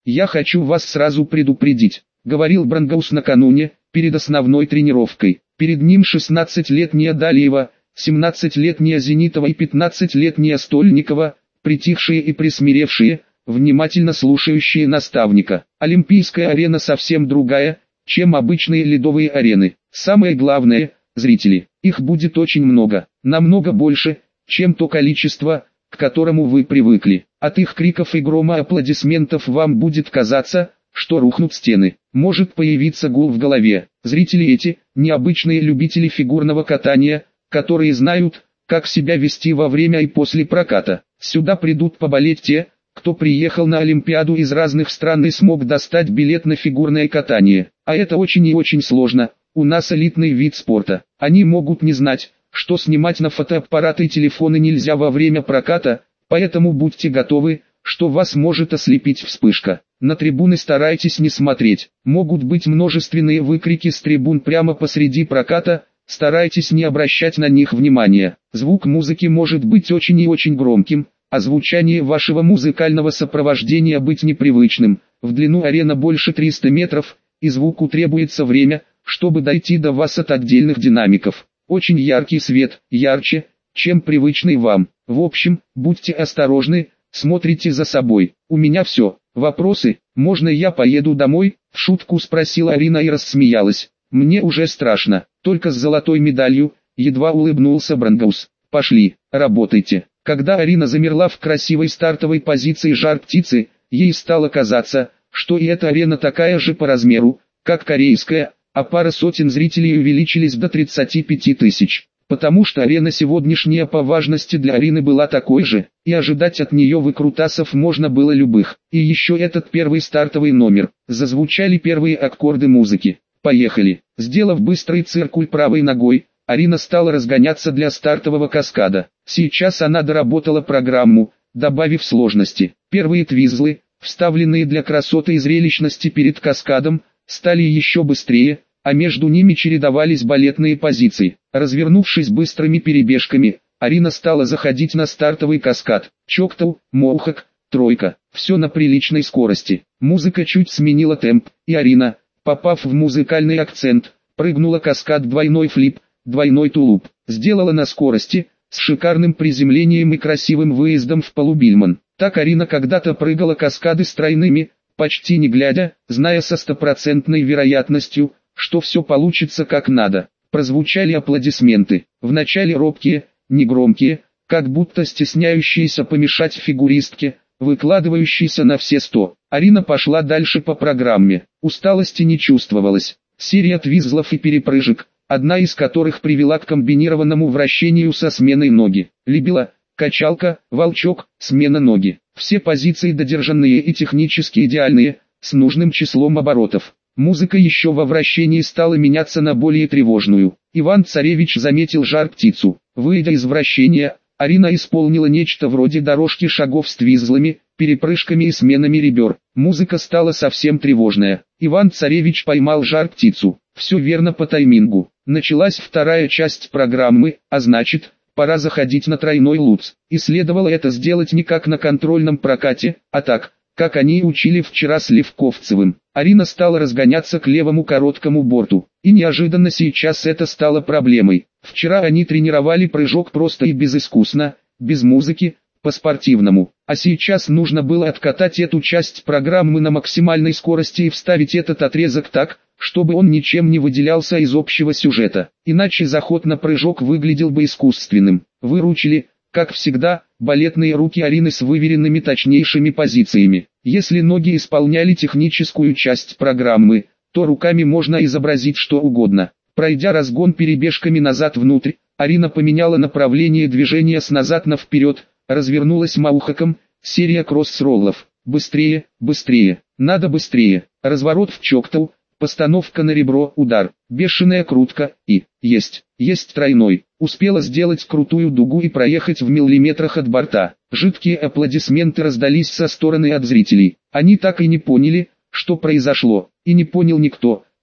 «Я хочу вас сразу предупредить», — говорил Брангаус накануне, перед основной тренировкой. Перед ним 16-летняя Далиева, 17-летняя Зенитова и 15-летняя Стольникова, притихшие и присмиревшие, внимательно слушающие наставника. Олимпийская арена совсем другая, чем обычные ледовые арены. Самое главное – зрители. Их будет очень много, намного больше, чем то количество, к которому вы привыкли. От их криков и грома аплодисментов вам будет казаться, что рухнут стены. Может появиться гул в голове. Зрители эти – необычные любители фигурного катания, которые знают, как себя вести во время и после проката. Сюда придут поболеть те, кто приехал на Олимпиаду из разных стран и смог достать билет на фигурное катание. А это очень и очень сложно, у нас элитный вид спорта. Они могут не знать, что снимать на фотоаппараты и телефоны нельзя во время проката, поэтому будьте готовы, что вас может ослепить вспышка. На трибуны старайтесь не смотреть. Могут быть множественные выкрики с трибун прямо посреди проката, старайтесь не обращать на них внимания. Звук музыки может быть очень и очень громким, а звучание вашего музыкального сопровождения быть непривычным. В длину арена больше 300 метров, и звуку требуется время, чтобы дойти до вас от отдельных динамиков. Очень яркий свет, ярче, чем привычный вам. В общем, будьте осторожны, смотрите за собой. У меня все. Вопросы? Можно я поеду домой? В шутку спросила Арина и рассмеялась. Мне уже страшно, только с золотой медалью, едва улыбнулся Брангаус. Пошли, работайте. Когда Арина замерла в красивой стартовой позиции жар-птицы, ей стало казаться, что и эта арена такая же по размеру, как корейская, а пара сотен зрителей увеличились до 35 тысяч. Потому что арена сегодняшняя по важности для Арины была такой же, и ожидать от нее выкрутасов можно было любых. И еще этот первый стартовый номер. Зазвучали первые аккорды музыки. Поехали. Сделав быстрый циркуль правой ногой, Арина стала разгоняться для стартового каскада. Сейчас она доработала программу, добавив сложности. Первые твизлы, вставленные для красоты и зрелищности перед каскадом, стали еще быстрее, а между ними чередовались балетные позиции. Развернувшись быстрыми перебежками, Арина стала заходить на стартовый каскад. Чоктау, Моухак, тройка. Все на приличной скорости. Музыка чуть сменила темп, и Арина, попав в музыкальный акцент, прыгнула каскад двойной флип, двойной тулуп. Сделала на скорости, с шикарным приземлением и красивым выездом в полубильман. Так Арина когда-то прыгала каскады с тройными, почти не глядя, зная со стопроцентной вероятностью, что все получится как надо. Прозвучали аплодисменты, вначале робкие, негромкие, как будто стесняющиеся помешать фигуристке, выкладывающейся на все 100. Арина пошла дальше по программе, усталости не чувствовалось. Серия твизлов и перепрыжек, одна из которых привела к комбинированному вращению со сменой ноги. Либила, качалка, волчок, смена ноги. Все позиции додержанные и технически идеальные, с нужным числом оборотов. Музыка еще во вращении стала меняться на более тревожную. Иван-царевич заметил жар-птицу. Выйдя из вращения, Арина исполнила нечто вроде дорожки шагов с твизлами, перепрыжками и сменами ребер. Музыка стала совсем тревожная. Иван-царевич поймал жар-птицу. Все верно по таймингу. Началась вторая часть программы, а значит, пора заходить на тройной луц. И следовало это сделать не как на контрольном прокате, а так, как они учили вчера с Левковцевым. Арина стала разгоняться к левому короткому борту. И неожиданно сейчас это стало проблемой. Вчера они тренировали прыжок просто и безыскусно, без музыки, по-спортивному. А сейчас нужно было откатать эту часть программы на максимальной скорости и вставить этот отрезок так, чтобы он ничем не выделялся из общего сюжета. Иначе заход на прыжок выглядел бы искусственным. Выручили, как всегда, балетные руки Арины с выверенными точнейшими позициями. Если ноги исполняли техническую часть программы, то руками можно изобразить что угодно. Пройдя разгон перебежками назад внутрь, Арина поменяла направление движения с назад на вперед, развернулась маухаком, серия кросс-роллов. Быстрее, быстрее, надо быстрее. Разворот в чоктау, постановка на ребро, удар, бешеная крутка и, есть тройной. Успела сделать крутую дугу и проехать в миллиметрах от борта. Жидкие аплодисменты раздались со стороны от зрителей. Они так и не поняли, что произошло, и не понял никто,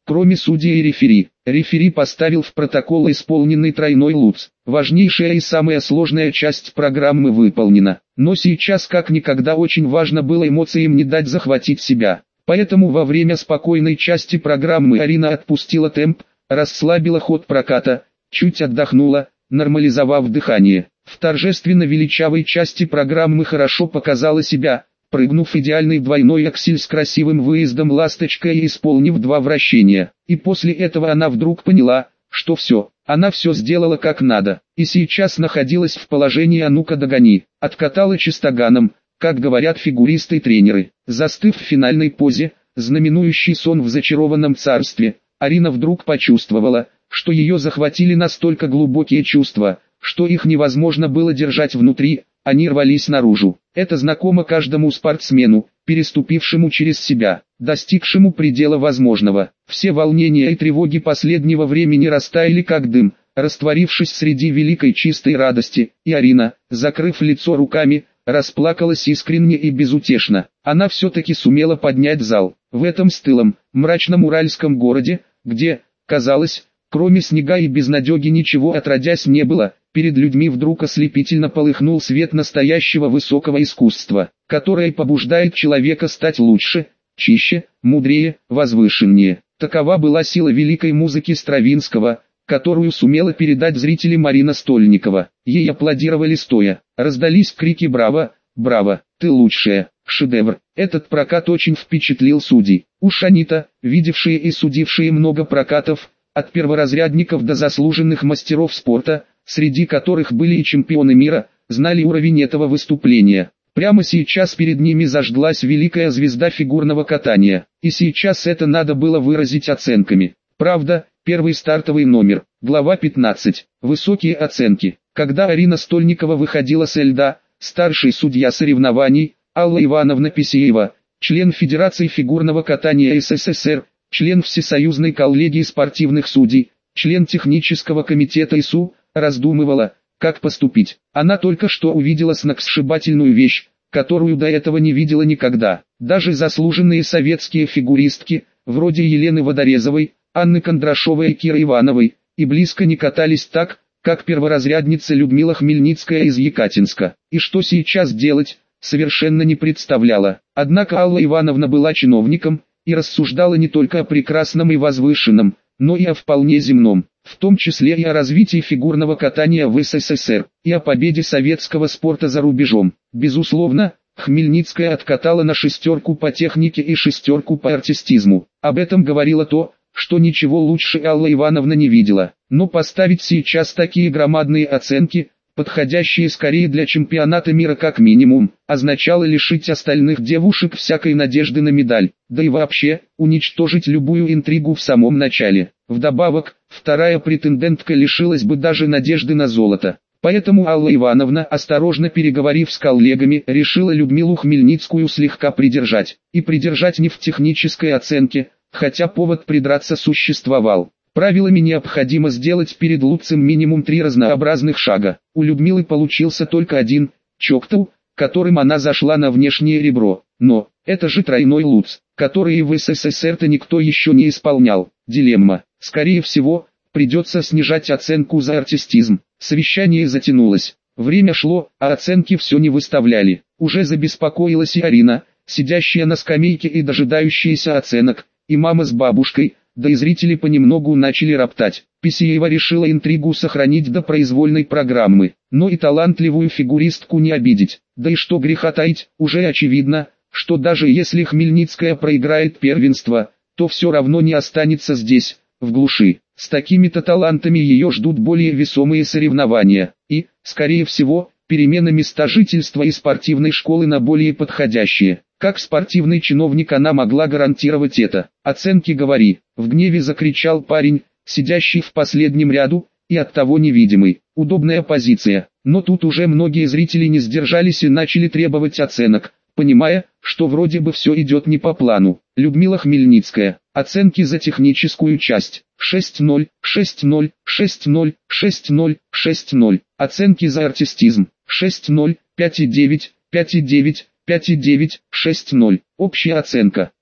кроме судей и рефери. Рефери поставил в протокол исполненный тройной луц. Важнейшая и самая сложная часть программы выполнена. Но сейчас как никогда очень важно было эмоциям не дать захватить себя. Поэтому во время спокойной части программы Арина отпустила темп, расслабила ход проката, чуть отдохнула, нормализовав дыхание. В торжественно величавой части программы хорошо показала себя, прыгнув идеальный двойной аксель с красивым выездом ласточкой и исполнив 2 вращения. И после этого она вдруг поняла, что все, она все сделала как надо, и сейчас находилась в положении «а ну-ка догони», откатала чистоганом, как говорят фигуристы и тренеры. Застыв в финальной позе, знаменующий сон в зачарованном царстве, Арина вдруг почувствовала, что ее захватили настолько глубокие чувства, что их невозможно было держать внутри, они рвались наружу. Это знакомо каждому спортсмену, переступившему через себя, достигшему предела возможного. Все волнения и тревоги последнего времени растаяли как дым, растворившись среди великой чистой радости, и Арина, закрыв лицо руками, расплакалась искренне и безутешно. Она все-таки сумела поднять зал. В этом стылом, мрачном уральском городе, где, казалось, кроме снега и безнадеги ничего отродясь не было, перед людьми вдруг ослепительно полыхнул свет настоящего высокого искусства, которое побуждает человека стать лучше, чище, мудрее, возвышеннее. Такова была сила великой музыки Стравинского, которую сумела передать зрителям Арина Стольникова. Ей аплодировали стоя, раздались крики «Браво! Браво! Ты лучшая! Шедевр!». Этот прокат очень впечатлил судей. Уж они-то, видевшие и судившие много прокатов, от перворазрядников до заслуженных мастеров спорта, среди которых были и чемпионы мира, знали уровень этого выступления. Прямо сейчас перед ними зажглась великая звезда фигурного катания, и сейчас это надо было выразить оценками. Правда, первый стартовый номер, глава 15, высокие оценки. Когда Арина Стольникова выходила со льда, старший судья соревнований, Алла Ивановна Писеева, член Федерации фигурного катания СССР, член Всесоюзной коллегии спортивных судей, член технического комитета ИСУ, раздумывала, как поступить. Она только что увидела сногсшибательную вещь, которую до этого не видела никогда. Даже заслуженные советские фигуристки, вроде Елены Водорезовой, Анны Кондрашовой и Киры Ивановой, и близко не катались так, как перворазрядница Людмила Хмельницкая из Екатинска. И что сейчас делать, совершенно не представляла. Однако Алла Ивановна была чиновником, и рассуждала не только о прекрасном и возвышенном, но и о вполне земном, в том числе и о развитии фигурного катания в СССР, и о победе советского спорта за рубежом. Безусловно, Хмельницкая откатала на 6 по технике и 6 по артистизму. Об этом говорило то, что ничего лучше Алла Ивановна не видела. Но поставить сейчас такие громадные оценки, подходящие скорее для чемпионата мира как минимум, означало лишить остальных девушек всякой надежды на медаль, да и вообще, уничтожить любую интригу в самом начале. Вдобавок, вторая претендентка лишилась бы даже надежды на золото. Поэтому Алла Ивановна, осторожно переговорив с коллегами, решила Людмилу Хмельницкую слегка придержать. И придержать не в технической оценке, хотя повод придраться существовал. Правилами необходимо сделать перед луцем минимум 3 разнообразных шага. У Людмилы получился только один, чоктау, которым она зашла на внешнее ребро. Но, это же тройной луц, который и в СССР-то никто еще не исполнял. Дилемма. Скорее всего, придется снижать оценку за артистизм. Совещание затянулось. Время шло, а оценки все не выставляли. Уже забеспокоилась и Арина, сидящая на скамейке и дожидающаяся оценок, и мама с бабушкой, да и зрители понемногу начали роптать. Писеева решила интригу сохранить до произвольной программы, но и талантливую фигуристку не обидеть. Да и что греха таить, уже очевидно, что даже если Хмельницкая проиграет первенство, то все равно не останется здесь, в глуши. С такими-то талантами ее ждут более весомые соревнования, и, скорее всего, перемена места жительства и спортивной школы на более подходящие. Как спортивный чиновник она могла гарантировать это? «Оценки говори», — в гневе закричал парень, сидящий в последнем ряду, и оттого невидимый. Удобная позиция, но тут уже многие зрители не сдержались и начали требовать оценок, понимая, что вроде бы все идет не по плану. Людмила Хмельницкая. Оценки за техническую часть. 6-0, 6-0, 6-0, 6-0, 6-0. Оценки за артистизм. 6-0, 5,9, 5,9, 5,9, 6-0. Общая оценка.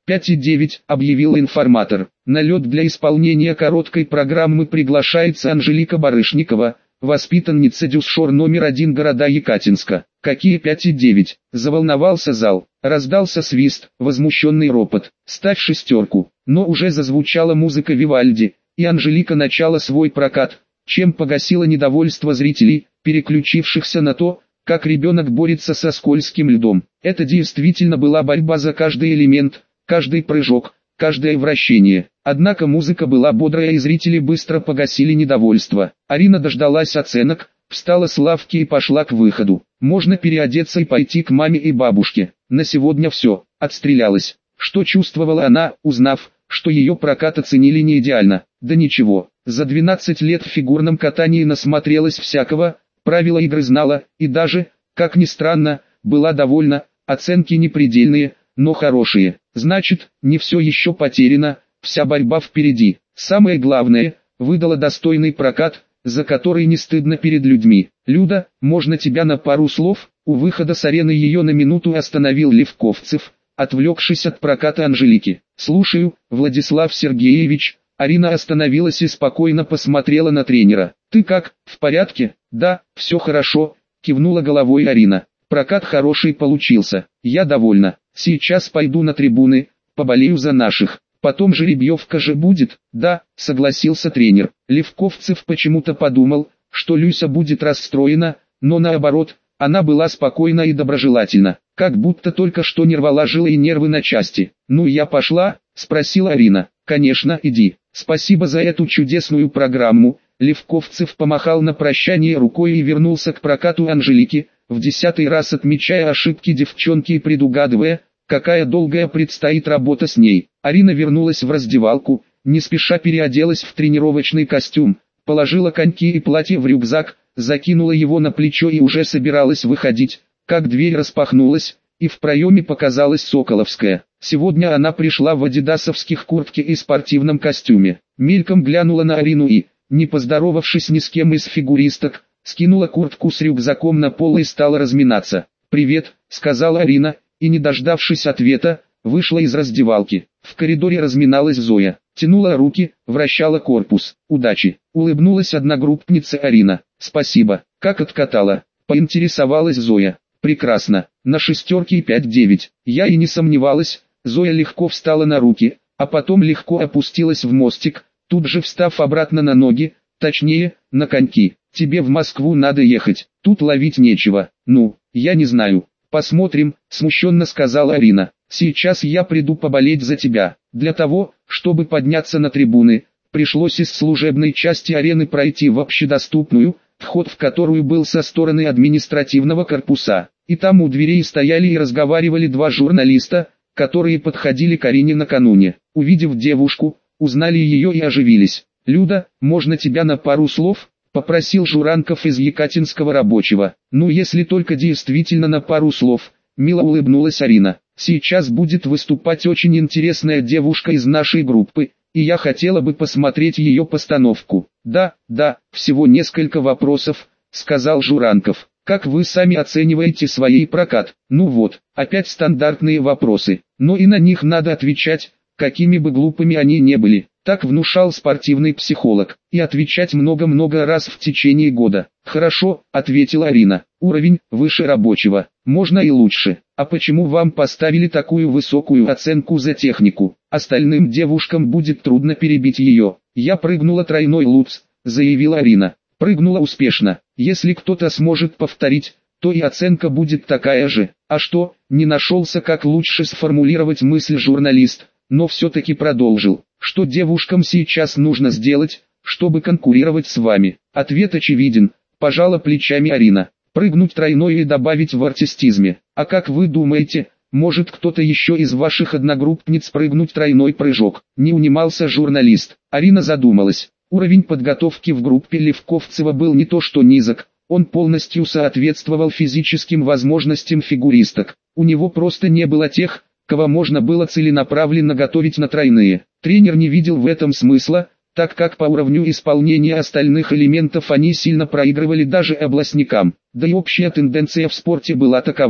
5,9, объявил информатор. На лед для исполнения короткой программы приглашается Анжелика Барышникова, воспитанница ДЮСШОР номер 1 города Екатинска. Какие 5,9? Заволновался зал. Раздался свист, возмущенный ропот. Ставь шестерку. Но уже зазвучала музыка Вивальди, и Анжелика начала свой прокат, чем погасила недовольство зрителей, переключившихся на то, как ребенок борется со скользким льдом. Это действительно была борьба за каждый элемент, каждый прыжок, каждое вращение. Однако музыка была бодрая и зрители быстро погасили недовольство. Арина дождалась оценок, встала с лавки и пошла к выходу. Можно переодеться и пойти к маме и бабушке. На сегодня все, отстрелялась. Что чувствовала она, узнав, что ее прокат оценили не идеально? Да ничего, за 12 лет в фигурном катании насмотрелась всякого, правила игры знала, и даже, как ни странно, была довольна, оценки не предельные, но хорошие. Значит, не все еще потеряно, вся борьба впереди. Самое главное, выдала достойный прокат, за который не стыдно перед людьми. «Люда, можно тебя на пару слов?» У выхода с арены ее на минуту остановил Левковцев, отвлекшись от проката Анжелики. «Слушаю, Владислав Сергеевич». Арина остановилась и спокойно посмотрела на тренера. «Ты как, в порядке?» «Да, все хорошо», кивнула головой Арина. «Прокат хороший получился, я довольна. Сейчас пойду на трибуны, поболею за наших. Потом жеребьевка же будет?» «Да», согласился тренер. Левковцев почему-то подумал, что Люся будет расстроена, но наоборот, она была спокойна и доброжелательна, как будто только что не рвала жилы и нервы на части. «Ну я пошла?» – спросила Арина. «Конечно, иди. Спасибо за эту чудесную программу». Левковцев помахал на прощание рукой и вернулся к прокату Анжелики, в 10-й раз отмечая ошибки девчонки и предугадывая, какая долгая предстоит работа с ней. Арина вернулась в раздевалку, не спеша переоделась в тренировочный костюм, положила коньки и платье в рюкзак, закинула его на плечо и уже собиралась выходить, как дверь распахнулась, и в проеме показалась Соколовская. Сегодня она пришла в адидасовских куртке и спортивном костюме. Мельком глянула на Арину и, не поздоровавшись ни с кем из фигуристок, скинула куртку с рюкзаком на пол и стала разминаться. «Привет», — сказала Арина, и не дождавшись ответа, вышла из раздевалки. В коридоре разминалась Зоя, тянула руки, вращала корпус. «Удачи», — улыбнулась одногруппница Арина. «Спасибо, как откатала?» — поинтересовалась Зоя. «Прекрасно, на шестерке и 5,9. Я и не сомневалась». Зоя легко встала на руки, а потом легко опустилась в мостик, тут же встав обратно на ноги, точнее, на коньки. «Тебе в Москву надо ехать, тут ловить нечего». «Ну, я не знаю, посмотрим», — смущенно сказала Арина. «Сейчас я приду поболеть за тебя». Для того, чтобы подняться на трибуны, пришлось из служебной части арены пройти в общедоступную, вход в которую был со стороны административного корпуса. И там у дверей стояли и разговаривали два журналиста, которые подходили к Арине накануне. Увидев девушку, узнали ее и оживились. «Люда, можно тебя на пару слов?» — попросил Журанков из Екатинского рабочего. «Ну если только действительно на пару слов», — мило улыбнулась Арина. «Сейчас будет выступать очень интересная девушка из нашей группы, и я хотела бы посмотреть ее постановку». «Да, всего несколько вопросов», — сказал Журанков. «Как вы сами оцениваете свой прокат?» «Ну вот, опять стандартные вопросы, но и на них надо отвечать, какими бы глупыми они не были». Так внушал спортивный психолог, и отвечать много-много раз в течение года. «Хорошо», — ответила Арина, — «уровень выше рабочего, можно и лучше». «А почему вам поставили такую высокую оценку за технику? Остальным девушкам будет трудно перебить ее». «Я прыгнула тройной лупс», — заявила Арина. «Прыгнула успешно. Если кто-то сможет повторить, то и оценка будет такая же». «А что?» — не нашелся, как лучше сформулировать мысль журналист, но все-таки продолжил. «Что девушкам сейчас нужно сделать, чтобы конкурировать с вами?» Ответ очевиден, пожала плечами Арина. «Прыгнуть тройной и добавить в артистизме. А как вы думаете, может кто-то еще из ваших одногруппниц прыгнуть тройной прыжок?» Не унимался журналист. Арина задумалась. Уровень подготовки в группе Левковцева был не то что низок, он полностью соответствовал физическим возможностям фигуристок. У него просто не было тех, кого можно было целенаправленно готовить на тройные. Тренер не видел в этом смысла, так как по уровню исполнения остальных элементов они сильно проигрывали даже областникам. Да и общая тенденция в спорте была такова,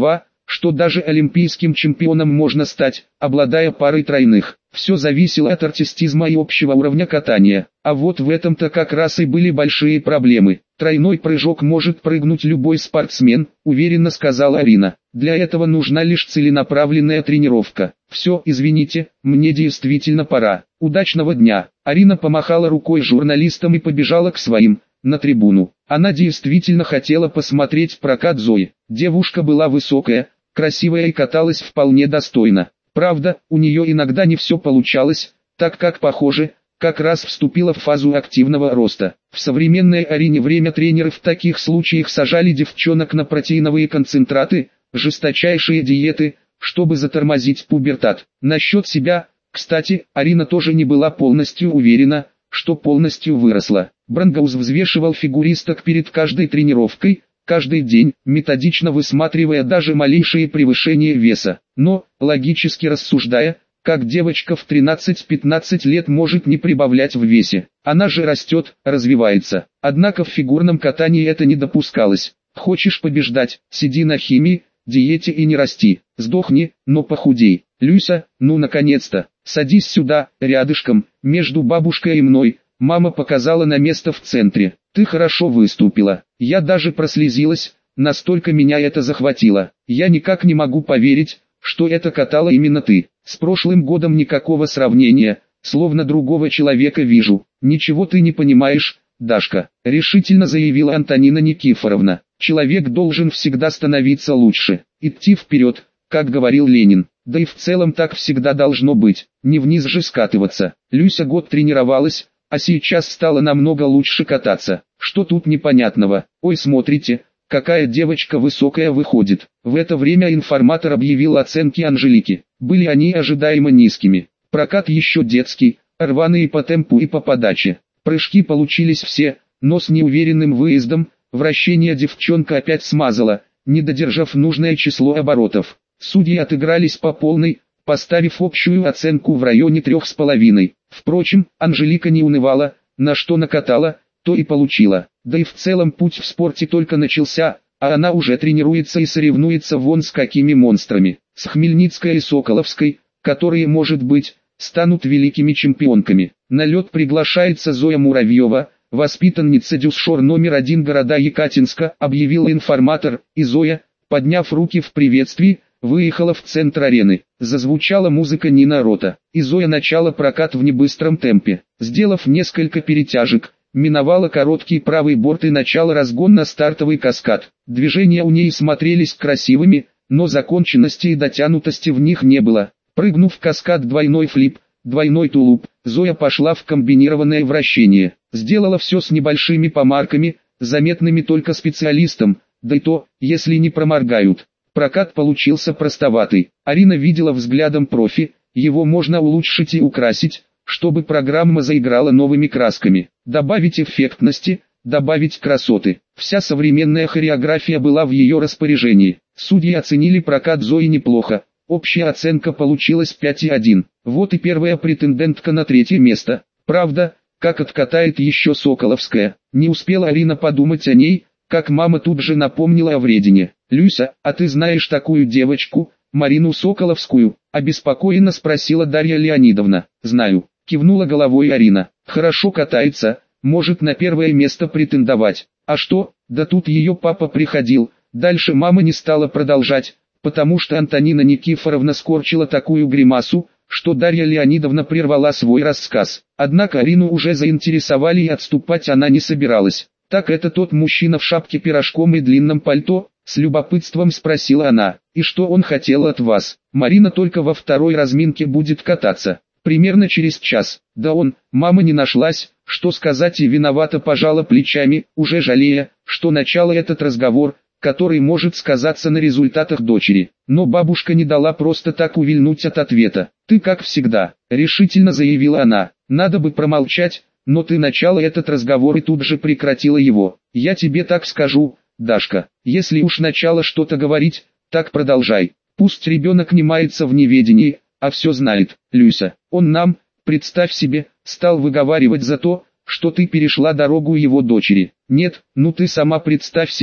что даже олимпийским чемпионом можно стать, обладая парой тройных. Все зависело от артистизма и общего уровня катания. А вот в этом-то как раз и были большие проблемы. Тройной прыжок может прыгнуть любой спортсмен, уверенно сказала Арина. Для этого нужна лишь целенаправленная тренировка. Все, извините, мне действительно пора. Удачного дня. Арина помахала рукой журналистам и побежала к своим, на трибуну. Она действительно хотела посмотреть прокат Зои. Девушка была высокая, красивая и каталась вполне достойно. Правда, у нее иногда не все получалось, так как, похоже, как раз вступила в фазу активного роста. В современной арене время тренеры в таких случаях сажали девчонок на протеиновые концентраты, жесточайшие диеты, чтобы затормозить пубертат. Насчет себя, кстати, Арина тоже не была полностью уверена, что полностью выросла. Брангаус взвешивал фигуристок перед каждой тренировкой, каждый день, методично высматривая даже малейшие превышения веса. Но, логически рассуждая, как девочка в 13-15 лет может не прибавлять в весе? Она же растет, развивается. Однако в фигурном катании это не допускалось. Хочешь побеждать, сиди на химии, диете и не расти. Сдохни, но похудей. Люся, ну наконец-то, садись сюда, рядышком, между бабушкой и мной. Мама показала на место в центре. Ты хорошо выступила. Я даже прослезилась, настолько меня это захватило. Я никак не могу поверить, что это катала именно ты. С прошлым годом никакого сравнения, словно другого человека вижу. Ничего ты не понимаешь, Дашка, решительно заявила Антонина Никифоровна. Человек должен всегда становиться лучше, идти вперед, как говорил Ленин. Да и в целом так всегда должно быть, не вниз же скатываться. Люся год тренировалась, а сейчас стала намного лучше кататься. Что тут непонятного? Ой, смотрите, какая девочка высокая выходит. В это время информатор объявил оценки Анжелики. Были они ожидаемо низкими. Прокат еще детский, рваный по темпу и по подаче. Прыжки получились все, но с неуверенным выездом, вращение девчонка опять смазала, не додержав нужное число оборотов. Судьи отыгрались по полной, поставив общую оценку в районе 3,5. Впрочем, Анжелика не унывала, на что накатала, то и получила. Да и в целом путь в спорте только начался, а она уже тренируется и соревнуется вон с какими монстрами. С Хмельницкой и Соколовской, которые, может быть, станут великими чемпионками. На лед приглашается Зоя Муравьева, воспитанница ДЮСШОР номер 1 города Екатинска, объявил информатор, и Зоя, подняв руки в приветствии, выехала в центр арены. Зазвучала музыка Нина Рота, и Зоя начала прокат в небыстром темпе. Сделав несколько перетяжек, миновала короткий правый борт и начала разгон на стартовый каскад. Движения у ней смотрелись красивыми, но законченности и дотянутости в них не было. Прыгнув в каскад двойной флип, двойной тулуп, Зоя пошла в комбинированное вращение. Сделала все с небольшими помарками, заметными только специалистам, да и то, если не проморгают. Прокат получился простоватый. Арина видела взглядом профи, его можно улучшить и украсить, чтобы программа заиграла новыми красками. Добавить эффектности, добавить красоты. Вся современная хореография была в ее распоряжении. Судьи оценили прокат Зои неплохо. Общая оценка получилась 5,1. Вот и первая претендентка на третье место. Правда, как откатает еще Соколовская. Не успела Арина подумать о ней, как мама тут же напомнила о вредине. «Люся, а ты знаешь такую девочку, Марину Соколовскую?» – обеспокоенно спросила Дарья Леонидовна. «Знаю», – кивнула головой Арина. «Хорошо катается, может на первое место претендовать. А что, да тут ее папа приходил». Дальше мама не стала продолжать, потому что Антонина Никифоровна скорчила такую гримасу, что Дарья Леонидовна прервала свой рассказ. Однако Арину уже заинтересовали и отступать она не собиралась. «Так это тот мужчина в шапке пирожком и длинном пальто?» — с любопытством спросила она. «И что он хотел от вас?» «Марина только во второй разминке будет кататься. Примерно через час». «Да он, мама не нашлась, что сказать и виновата пожала плечами, уже жалея, что начала этот разговор, который может сказаться на результатах дочери. Но бабушка не дала просто так увильнуть от ответа. «Ты как всегда», — решительно заявила она. «Надо бы промолчать, но ты начала этот разговор и тут же прекратила его. Я тебе так скажу, Дашка, если уж начала что-то говорить, так продолжай. Пусть ребенок не мается в неведении, а все знает. Люся, он нам, представь себе, стал выговаривать за то, что ты перешла дорогу его дочери. Нет, ну ты сама представь себе,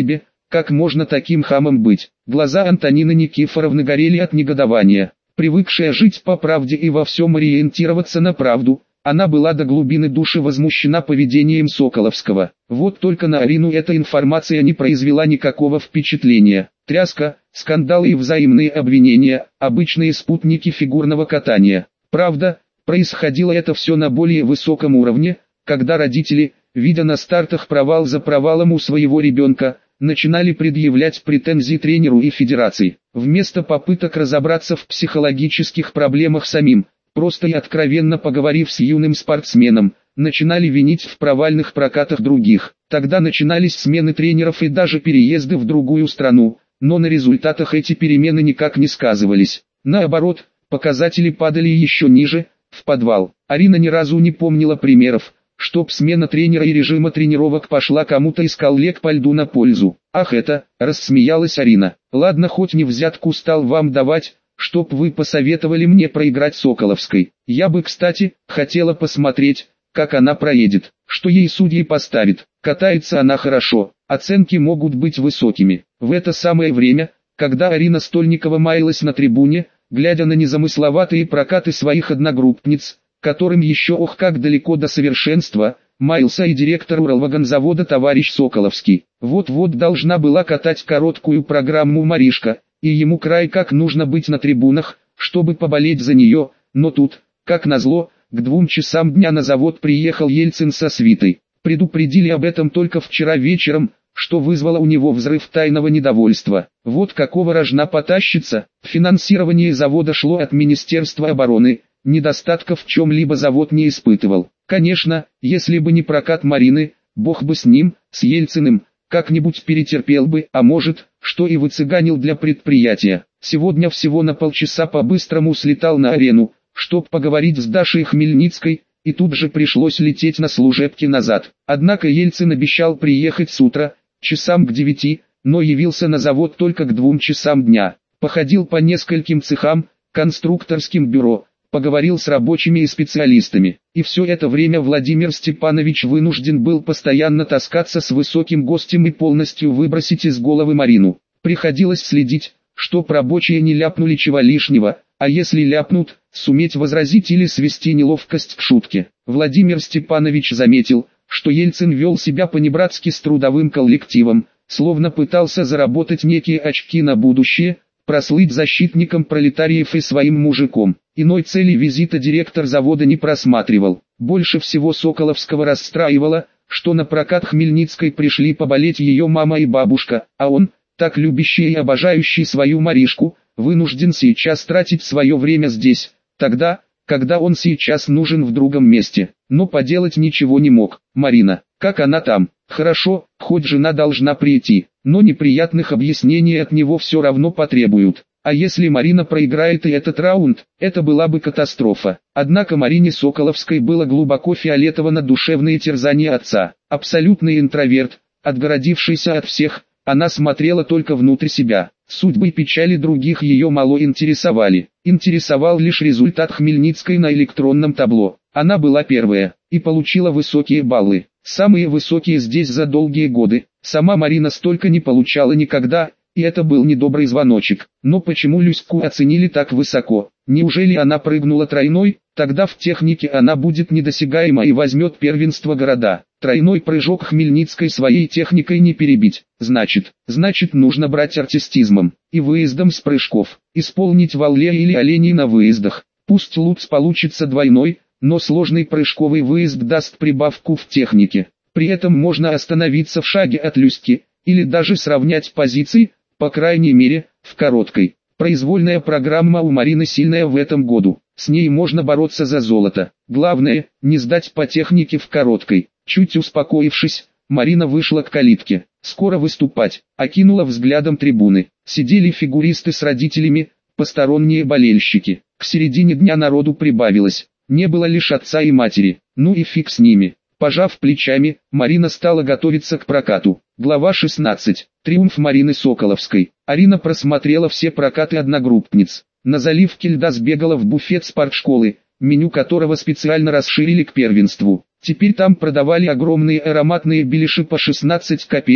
Как можно таким хамом быть? Глаза Антонины Никифоровны горели от негодования. Привыкшая жить по правде и во всем ориентироваться на правду, она была до глубины души возмущена поведением Соколовского. Вот только на Арину эта информация не произвела никакого впечатления. Тряска, скандалы и взаимные обвинения – обычные спутники фигурного катания. Правда, происходило это все на более высоком уровне, когда родители, видя на стартах провал за провалом у своего ребенка, начинали предъявлять претензии тренеру и федерации. Вместо попыток разобраться в психологических проблемах самим, просто и откровенно поговорив с юным спортсменом, начинали винить в провальных прокатах других. Тогда начинались смены тренеров и даже переезды в другую страну, но на результатах эти перемены никак не сказывались. Наоборот, показатели падали еще ниже, в подвал. Арина ни разу не помнила примеров, чтоб смена тренера и режима тренировок пошла кому-то из коллег по льду на пользу. «Ах это!» – рассмеялась Арина. «Ладно, хоть не взятку стал вам давать, чтоб вы посоветовали мне проиграть Соколовской. Я бы, кстати, хотела посмотреть, как она проедет, что ей судьи поставят. Катается она хорошо, оценки могут быть высокими». В это самое время, когда Арина Стольникова маялась на трибуне, глядя на незамысловатые прокаты своих одногруппниц, которым еще ох как далеко до совершенства, маялся и директор Уралвагонзавода товарищ Соколовский. Вот-вот должна была катать короткую программу Маришка, и ему край как нужно быть на трибунах, чтобы поболеть за нее, но тут, как назло, к 2 часам дня на завод приехал Ельцин со свитой. Предупредили об этом только вчера вечером, что вызвало у него взрыв тайного недовольства. Вот какого рожна потащится. Финансирование завода шло от Министерства обороны, недостатков в чем-либо завод не испытывал. Конечно, если бы не прокат Марины, бог бы с ним, с Ельциным, как-нибудь перетерпел бы, а может, что и выцыганил для предприятия. Сегодня всего на полчаса по-быстрому слетал на арену, чтоб поговорить с Дашей Хмельницкой, и тут же пришлось лететь на служебке назад. Однако Ельцин обещал приехать с утра, часам к 9, но явился на завод только к 2 часам дня. Походил по нескольким цехам, конструкторским бюро, поговорил с рабочими и специалистами. И все это время Владимир Степанович вынужден был постоянно таскаться с высоким гостем и полностью выбросить из головы Марину. Приходилось следить, чтоб рабочие не ляпнули чего лишнего, а если ляпнут, суметь возразить или свести неловкость к шутке. Владимир Степанович заметил, что Ельцин вел себя по-небратски с трудовым коллективом, словно пытался заработать некие очки на будущее, прослыть защитником пролетариев и своим мужиком. Иной цели визита директор завода не просматривал. Больше всего Соколовского расстраивало, что на прокат Хмельницкой пришли поболеть ее мама и бабушка, а он, так любящий и обожающий свою Маришку, вынужден сейчас тратить свое время здесь, тогда, когда он сейчас нужен в другом месте. Но поделать ничего не мог. Марина, как она там? Хорошо, хоть жена должна прийти, но неприятных объяснений от него все равно потребуют. А если Марина проиграет и этот раунд, это была бы катастрофа. Однако Марине Соколовской было глубоко фиолетово на душевные терзания отца. Абсолютный интроверт, отгородившийся от всех, она смотрела только внутрь себя. Судьбы и печали других ее мало интересовали. Интересовал лишь результат Хмельницкой на электронном табло. Она была первая, и получила высокие баллы. Самые высокие здесь за долгие годы. Сама Марина столько не получала никогда, и это был недобрый звоночек. Но почему Люську оценили так высоко? Неужели она прыгнула тройной? Тогда в технике она будет недосягаема и возьмет первенство города. Тройной прыжок Хмельницкой своей техникой не перебить. Значит нужно брать артистизмом и выездом с прыжков. Исполнить Валле или Оленей на выездах. Пусть Луц получится двойной, но сложный прыжковый выезд даст прибавку в технике. При этом можно остановиться в шаге от Люськи, или даже сравнять позиции, по крайней мере, в короткой. Произвольная программа у Марины сильная в этом году. С ней можно бороться за золото. Главное, не сдать по технике в короткой. Чуть успокоившись, Марина вышла к калитке. Скоро выступать. Окинула взглядом трибуны. Сидели фигуристы с родителями, посторонние болельщики. К середине дня народу прибавилось. Не было лишь отца и матери. Ну и фиг с ними. Пожав плечами, Марина стала готовиться к прокату. Глава 16. Триумф Марины Соколовской. Арина просмотрела все прокаты одногруппниц. На заливке льда сбегала в буфет спортшколы, меню которого специально расширили к первенству. Теперь там продавали огромные ароматные беляши по 16 копеек,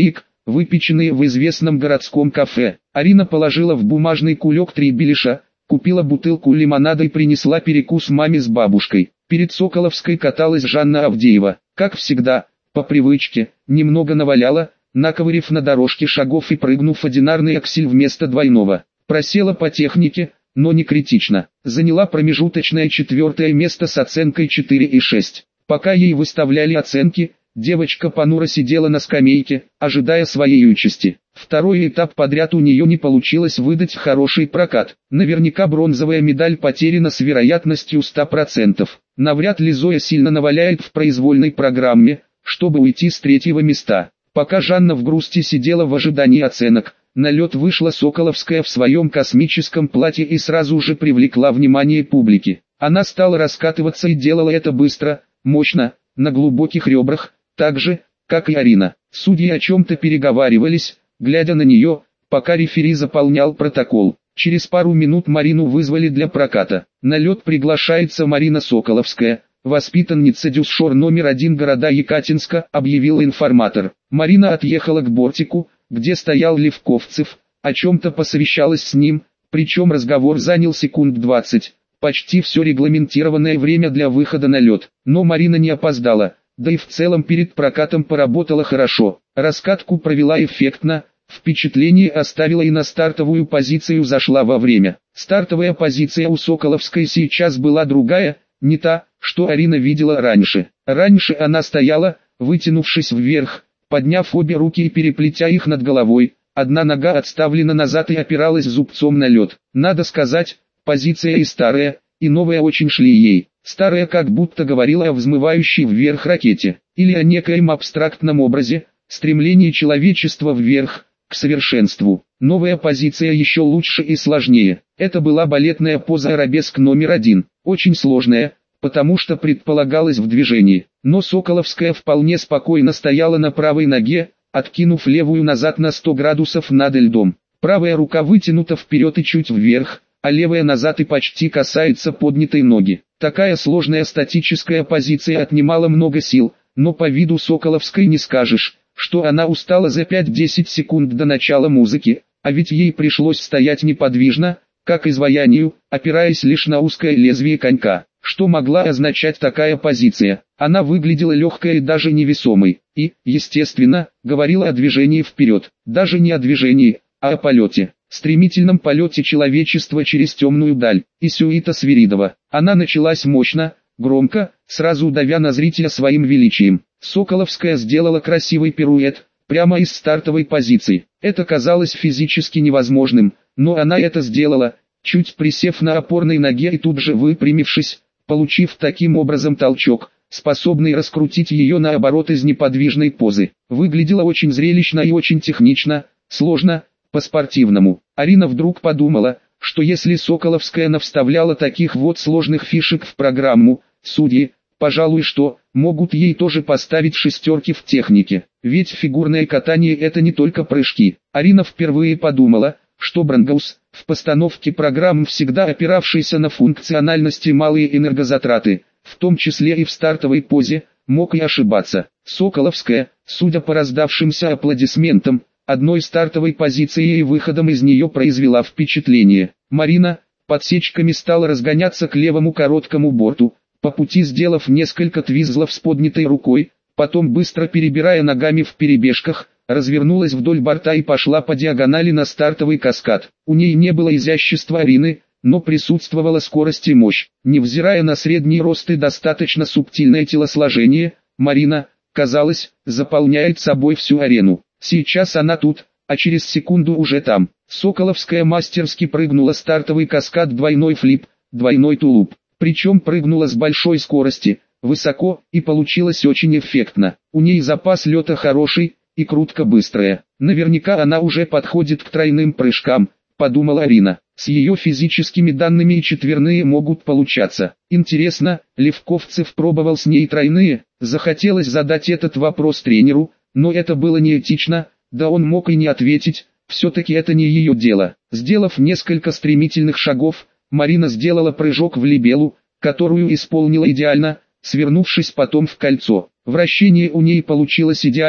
выпеченные в известном городском кафе. Арина положила в бумажный кулек 3 беляша, купила бутылку лимонада и принесла перекус маме с бабушкой. Перед Соколовской каталась Жанна Авдеева. Как всегда, по привычке, немного наваляла, наковырив на дорожке шагов и прыгнув одинарный аксель вместо двойного. Просела по технике, но не критично. Заняла промежуточное 4-е место с оценкой 4,6. Пока ей выставляли оценки, девочка понуро сидела на скамейке, ожидая своей участи. Второй этап подряд у нее не получилось выдать хороший прокат. Наверняка бронзовая медаль потеряна с вероятностью 100%. Навряд ли Зоя сильно наваляет в произвольной программе, чтобы уйти с 3-го места. Пока Жанна в грусти сидела в ожидании оценок, на лед вышла Соколовская в своем космическом платье и сразу же привлекла внимание публики. Она стала раскатываться и делала это быстро, мощно, на глубоких ребрах, так же, как и Арина. Судьи о чем-то переговаривались, глядя на нее, пока рефери заполнял протокол. Через пару минут Марину вызвали для проката. На лед приглашается Марина Соколовская, воспитанница дюсшор номер 1 города Екатинска, объявил информатор. Марина отъехала к бортику, где стоял Левковцев, о чем-то посовещалась с ним, причем разговор занял секунд 20, почти все регламентированное время для выхода на лед. Но Марина не опоздала, да и в целом перед прокатом поработала хорошо. Раскатку провела эффектно, впечатление оставила и на стартовую позицию зашла во время. Стартовая позиция у Соколовской сейчас была другая, не та, что Арина видела раньше. Раньше она стояла, вытянувшись вверх, подняв обе руки и переплетя их над головой, одна нога отставлена назад и опиралась зубцом на лед. Надо сказать, позиция и старая, и новая очень шли ей. Старая как будто говорила о взмывающей вверх ракете, или о некоем абстрактном образе, стремлении человечества вверх, к совершенству. Новая позиция еще лучше и сложнее. Это была балетная поза арабеск номер 1, очень сложная, потому что предполагалось в движении. Но Соколовская вполне спокойно стояла на правой ноге, откинув левую назад на 100 градусов над льдом. Правая рука вытянута вперед и чуть вверх, а левая назад и почти касается поднятой ноги. Такая сложная статическая позиция отнимала много сил, но по виду Соколовской не скажешь, что она устала за 5-10 секунд до начала музыки, а ведь ей пришлось стоять неподвижно, как изваянию, опираясь лишь на узкое лезвие конька. Что могла означать такая позиция? Она выглядела легкой и даже невесомой, и, естественно, говорила о движении вперед, даже не о движении, а о полете, стремительном полете человечества через темную даль, и сюита Свиридова. Она началась мощно, громко, сразу давя на зрителя своим величием. Соколовская сделала красивый пируэт, прямо из стартовой позиции. Это казалось физически невозможным, но она это сделала, чуть присев на опорной ноге и тут же выпрямившись, получив таким образом толчок, способный раскрутить ее наоборот из неподвижной позы. Выглядело очень зрелищно и очень технично, сложно, по-спортивному. Арина вдруг подумала, что если Соколовская навставляла таких вот сложных фишек в программу, судьи, пожалуй, что, могут ей тоже поставить шестерки в технике. Ведь фигурное катание это не только прыжки. Арина впервые подумала, что Брангаус, в постановке программ всегда опиравшийся на функциональности малые энергозатраты, в том числе и в стартовой позе, мог и ошибаться. Соколовская, судя по раздавшимся аплодисментам, одной стартовой позицией и выходом из нее произвела впечатление. Марина, подсечками стала разгоняться к левому короткому борту, по пути сделав несколько твизлов с поднятой рукой, потом быстро перебирая ногами в перебежках, развернулась вдоль борта и пошла по диагонали на стартовый каскад. У ней не было изящества Арины, но присутствовала скорость и мощь. Невзирая на средний рост и достаточно субтильное телосложение, Марина, казалось, заполняет собой всю арену. Сейчас она тут, а через секунду уже там. Соколовская мастерски прыгнула стартовый каскад двойной флип, двойной тулуп. Причем прыгнула с большой скорости, высоко, и получилось очень эффектно. У ней запас лета хороший, и крутка быстрая. Наверняка она уже подходит к тройным прыжкам, подумала Арина. С ее физическими данными и четверные могут получаться. Интересно, Левковцев пробовал с ней тройные? Захотелось задать этот вопрос тренеру, но это было неэтично, да он мог и не ответить, все-таки это не ее дело. Сделав несколько стремительных шагов, Марина сделала прыжок в либелу, которую исполнила идеально, свернувшись потом в кольцо. Вращение у ней получилось идеальным,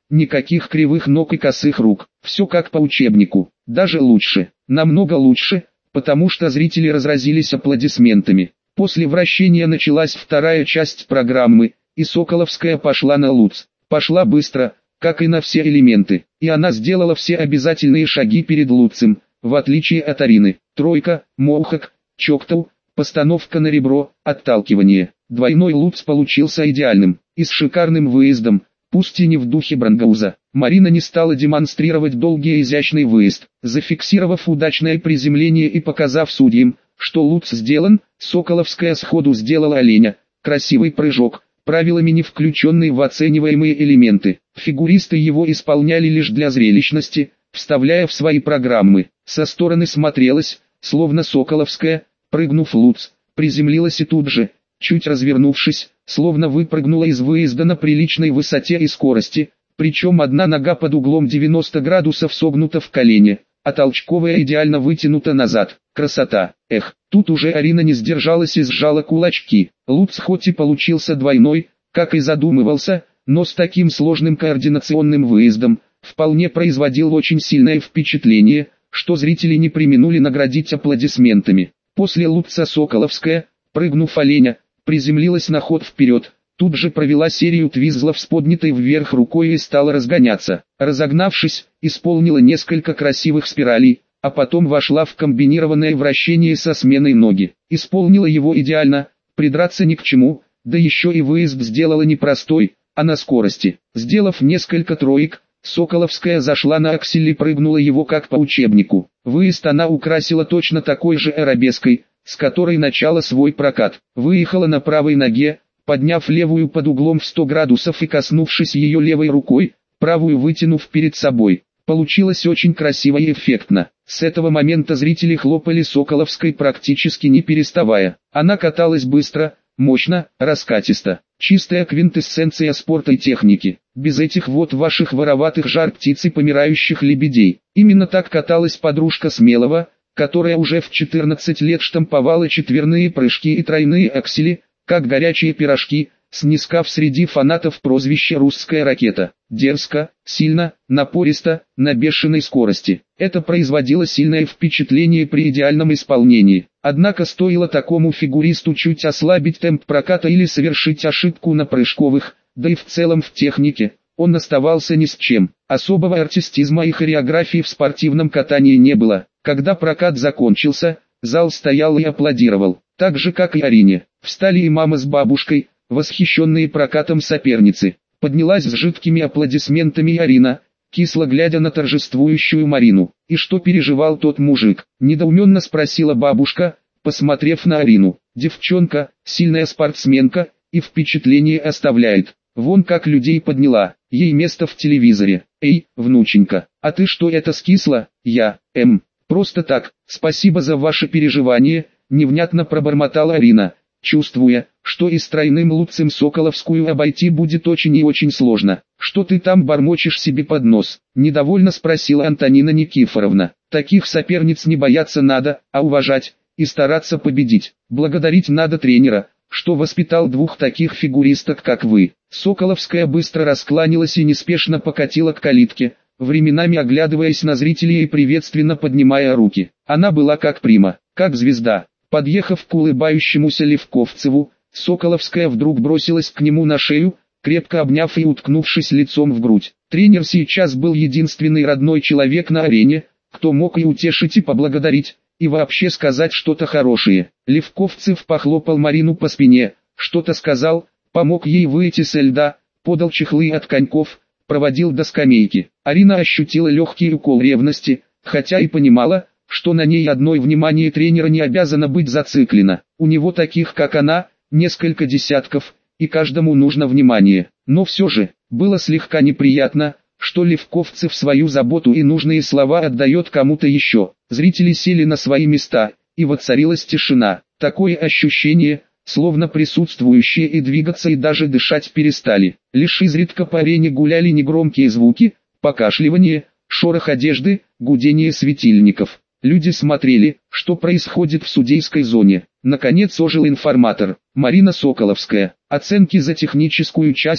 никаких кривых ног и косых рук. Все как по учебнику, даже лучше, намного лучше, потому что зрители разразились аплодисментами. После вращения началась вторая часть программы, и Соколовская пошла на Луц. Пошла быстро, как и на все элементы, и она сделала все обязательные шаги перед Луцем, в отличие от Арины. Тройка, молхак, чоктау, постановка на ребро, отталкивание. Двойной Луц получился идеальным, и с шикарным выездом, пусть и не в духе Брангауза. Марина не стала демонстрировать долгий и изящный выезд, зафиксировав удачное приземление и показав судьям, что Луц сделан, Соколовская сходу сделала оленя, красивый прыжок, правилами не включенные в оцениваемые элементы. Фигуристы его исполняли лишь для зрелищности, вставляя в свои программы. Со стороны смотрелось, словно Соколовская, прыгнув Луц, приземлилась и тут же, чуть развернувшись, словно выпрыгнула из выезда на приличной высоте и скорости, причем одна нога под углом 90 градусов согнута в колене, а толчковая идеально вытянута назад. Красота! Эх, тут уже Арина не сдержалась и сжала кулачки. Луц хоть и получился двойной, как и задумывался, но с таким сложным координационным выездом, вполне производил очень сильное впечатление, что зрители не преминули наградить аплодисментами. После Луца Соколовская, прыгнув оленя, приземлилась на ход вперед, тут же провела серию твизлов с поднятой вверх рукой и стала разгоняться. Разогнавшись, исполнила несколько красивых спиралей, а потом вошла в комбинированное вращение со сменой ноги. Исполнила его идеально, придраться ни к чему, да еще и выезд сделала не простой, а на скорости. Сделав несколько троек, Соколовская зашла на аксель и прыгнула его как по учебнику. Выезд она украсила точно такой же арабеской, с которой начала свой прокат. Выехала на правой ноге, подняв левую под углом в 100 градусов и коснувшись ее левой рукой, правую вытянув перед собой. Получилось очень красиво и эффектно. С этого момента зрители хлопали Соколовской практически не переставая. Она каталась быстро, мощно, раскатисто. Чистая квинтэссенция спорта и техники. Без этих вот ваших вороватых жар птиц и помирающих лебедей. Именно так каталась подружка Смелого, которая уже в 14 лет штамповала четверные прыжки и тройные аксели, как горячие пирожки, снискав среди фанатов прозвище «Русская ракета». Дерзко, сильно, напористо, на бешеной скорости. Это производило сильное впечатление при идеальном исполнении. Однако стоило такому фигуристу чуть ослабить темп проката или совершить ошибку на прыжковых, да и в целом в технике, он оставался ни с чем. Особого артистизма и хореографии в спортивном катании не было. Когда прокат закончился, зал стоял и аплодировал. Так же как и Арине, встали и мама с бабушкой, восхищенные прокатом соперницы. Поднялась с жидкими аплодисментами Арина, кисло глядя на торжествующую Марину. «И что переживал тот мужик?» – недоуменно спросила бабушка, посмотрев на Арину. «Девчонка, сильная спортсменка, и впечатление оставляет. Вон как людей подняла, ей место в телевизоре. Эй, внученька, а ты что это скисла?» «Я, просто так, спасибо за ваши переживания», – невнятно пробормотала Арина, чувствуя, что и с тройным Луцем Соколовскую обойти будет очень и очень сложно. «Что ты там бормочешь себе под нос?» – недовольно спросила Антонина Никифоровна. «Таких соперниц не бояться надо, а уважать, и стараться победить. Благодарить надо тренера, что воспитал двух таких фигуристок, как вы». Соколовская быстро раскланялась и неспешно покатила к калитке, временами оглядываясь на зрителей и приветственно поднимая руки. Она была как прима, как звезда. Подъехав к улыбающемуся Левковцеву, Соколовская вдруг бросилась к нему на шею, крепко обняв и уткнувшись лицом в грудь. Тренер сейчас был единственный родной человек на арене, кто мог и утешить, и поблагодарить, и вообще сказать что-то хорошее. Левковцев похлопал Марину по спине, что-то сказал, помог ей выйти со льда, подал чехлы от коньков, проводил до скамейки. Арина ощутила легкий укол ревности, хотя и понимала, что на ней одной внимание тренера не обязано быть зациклено. У него таких, как она, несколько десятков, и каждому нужно внимание. Но все же, было слегка неприятно, что Левковцев свою заботу и нужные слова отдает кому-то еще. Зрители сели на свои места, и воцарилась тишина. Такое ощущение, словно присутствующие и двигаться и даже дышать перестали. Лишь изредка по арене гуляли негромкие звуки, покашливание, шорох одежды, гудение светильников. Люди смотрели, что происходит в судейской зоне. Наконец ожил информатор. Марина Соколовская. Оценки за техническую часть,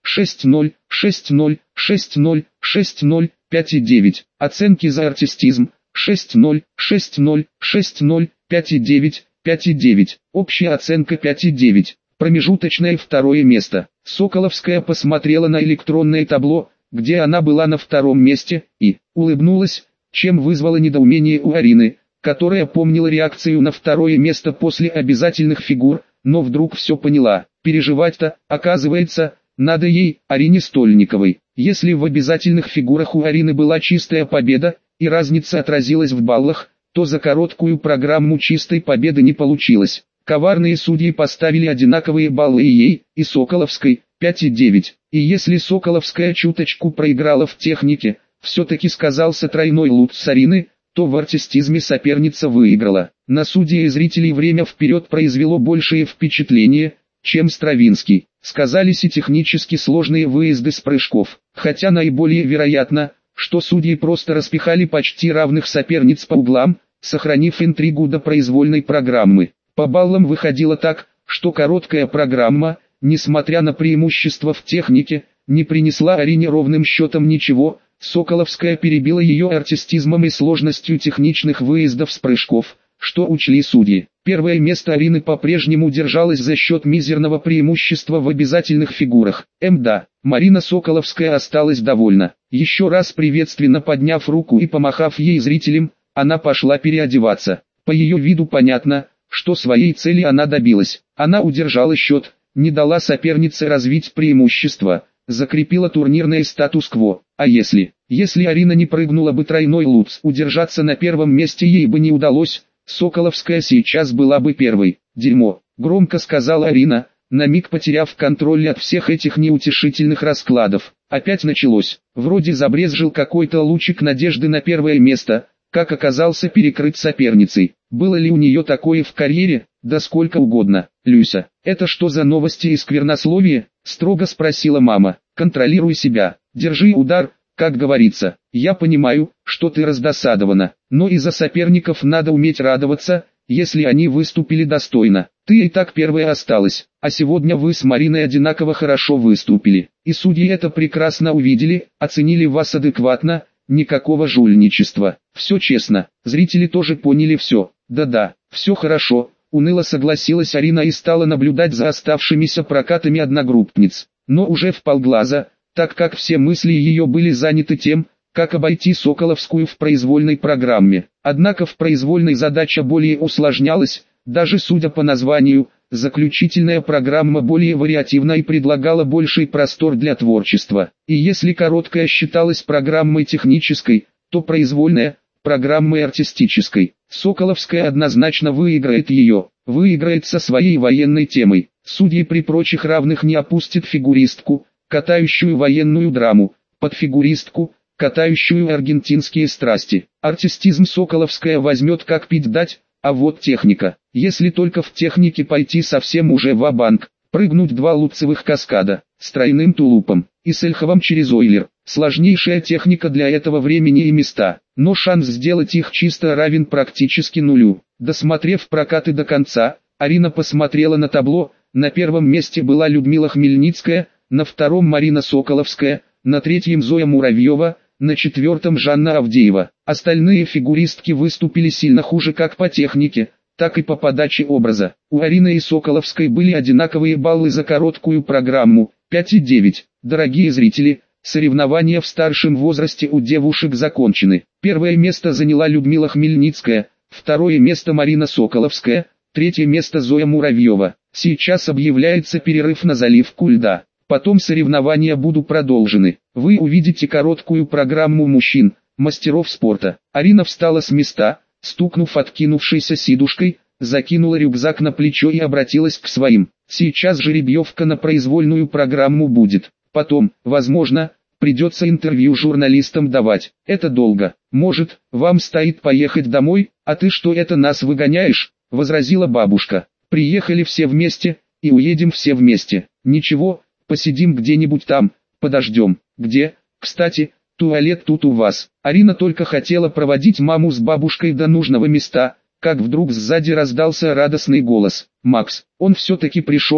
6-0, 6-0, 6-0, 6-0, 5,9. Оценки за артистизм 6-0, 6-0, 6-0, 5,9, 5,9. Общая оценка 5,9. Промежуточное второе место. Соколовская посмотрела на электронное табло, где она была на втором месте, и улыбнулась, чем вызвало недоумение у Арины, которая помнила реакцию на второе место после обязательных фигур, но вдруг все поняла. Переживать-то, оказывается, надо ей, Арине Стольниковой. Если в обязательных фигурах у Арины была чистая победа, и разница отразилась в баллах, то за короткую программу чистой победы не получилось. Коварные судьи поставили одинаковые баллы и ей, и Соколовской, 5,9. И если Соколовская чуточку проиграла в технике, все-таки сказался тройной лутс Арины, то в артистизме соперница выиграла. На судей и зрителей время вперед произвело большее впечатление, чем Стравинский. Сказались и технически сложные выезды с прыжков, хотя наиболее вероятно, что судьи просто распихали почти равных соперниц по углам, сохранив интригу до произвольной программы. По баллам выходило так, что короткая программа, несмотря на преимущество в технике, не принесла Арине ровным счетом ничего. Соколовская перебила ее артистизмом и сложностью техничных выездов с прыжков, что учли судьи. Первое место Арины по-прежнему держалось за счет мизерного преимущества в обязательных фигурах. Да, Марина Соколовская осталась довольна. Еще раз приветственно подняв руку и помахав ей зрителям, она пошла переодеваться. По ее виду понятно, что своей цели она добилась. Она удержала счет, не дала сопернице развить преимущество, закрепила турнирный статус-кво. А если Арина не прыгнула бы тройной лутс, удержаться на первом месте ей бы не удалось, Соколовская сейчас была бы первой. Дерьмо, громко сказала Арина, на миг потеряв контроль от всех этих неутешительных раскладов. Опять началось. Вроде забрезжил какой-то лучик надежды на первое место, как оказался перекрыт соперницей. Было ли у нее такое в карьере? Да сколько угодно. Люся, это что за новости и сквернословие? Строго спросила мама. Контролируй себя, держи удар, как говорится. Я понимаю, что ты раздосадована, но из-за соперников надо уметь радоваться, если они выступили достойно. Ты и так первая осталась, а сегодня вы с Мариной одинаково хорошо выступили. И судьи это прекрасно увидели, оценили вас адекватно, никакого жульничества. Все честно, зрители тоже поняли все. Да-да, все хорошо, уныло согласилась Арина и стала наблюдать за оставшимися прокатами одногруппниц. Но уже вполглаза, так как все мысли ее были заняты тем, как обойти Соколовскую в произвольной программе. Однако в произвольной задача более усложнялась, даже судя по названию, заключительная программа более вариативна и предлагала больший простор для творчества. И если короткая считалась программой технической, то произвольная – программой артистической. Соколовская однозначно выиграет ее, выиграет со своей военной темой. Судьи при прочих равных не опустят фигуристку, катающую военную драму, под фигуристку, катающую аргентинские страсти. Артистизм Соколовская возьмет как пить дать, а вот техника. Если только в технике пойти совсем уже ва-банк, прыгнуть 2 луцевых каскада, с тройным тулупом, и с эльховым через Ойлер. Сложнейшая техника для этого времени и места, но шанс сделать их чисто равен практически нулю. Досмотрев прокаты до конца, Арина посмотрела на табло, на первом месте была Людмила Хмельницкая, на втором Марина Соколовская, на третьем Зоя Муравьева, на четвертом Жанна Авдеева. Остальные фигуристки выступили сильно хуже как по технике, так и по подаче образа. У Арины и Соколовской были одинаковые баллы за короткую программу, 5,9. Дорогие зрители, соревнования в старшем возрасте у девушек закончены. Первое место заняла Людмила Хмельницкая, второе место Марина Соколовская, третье место Зоя Муравьева. Сейчас объявляется перерыв на заливку льда. Потом соревнования будут продолжены. Вы увидите короткую программу мужчин, мастеров спорта. Арина встала с места, стукнув откинувшейся сидушкой, закинула рюкзак на плечо и обратилась к своим. Сейчас жеребьевка на произвольную программу будет. Потом, возможно, придется интервью журналистам давать. Это долго. Может, вам стоит поехать домой, а ты что это нас выгоняешь? Возразила бабушка. Приехали все вместе, и уедем все вместе. Ничего, посидим где-нибудь там, подождем. Где, кстати, туалет тут у вас. Арина только хотела проводить маму с бабушкой до нужного места, как вдруг сзади раздался радостный голос. Макс, он все-таки пришел,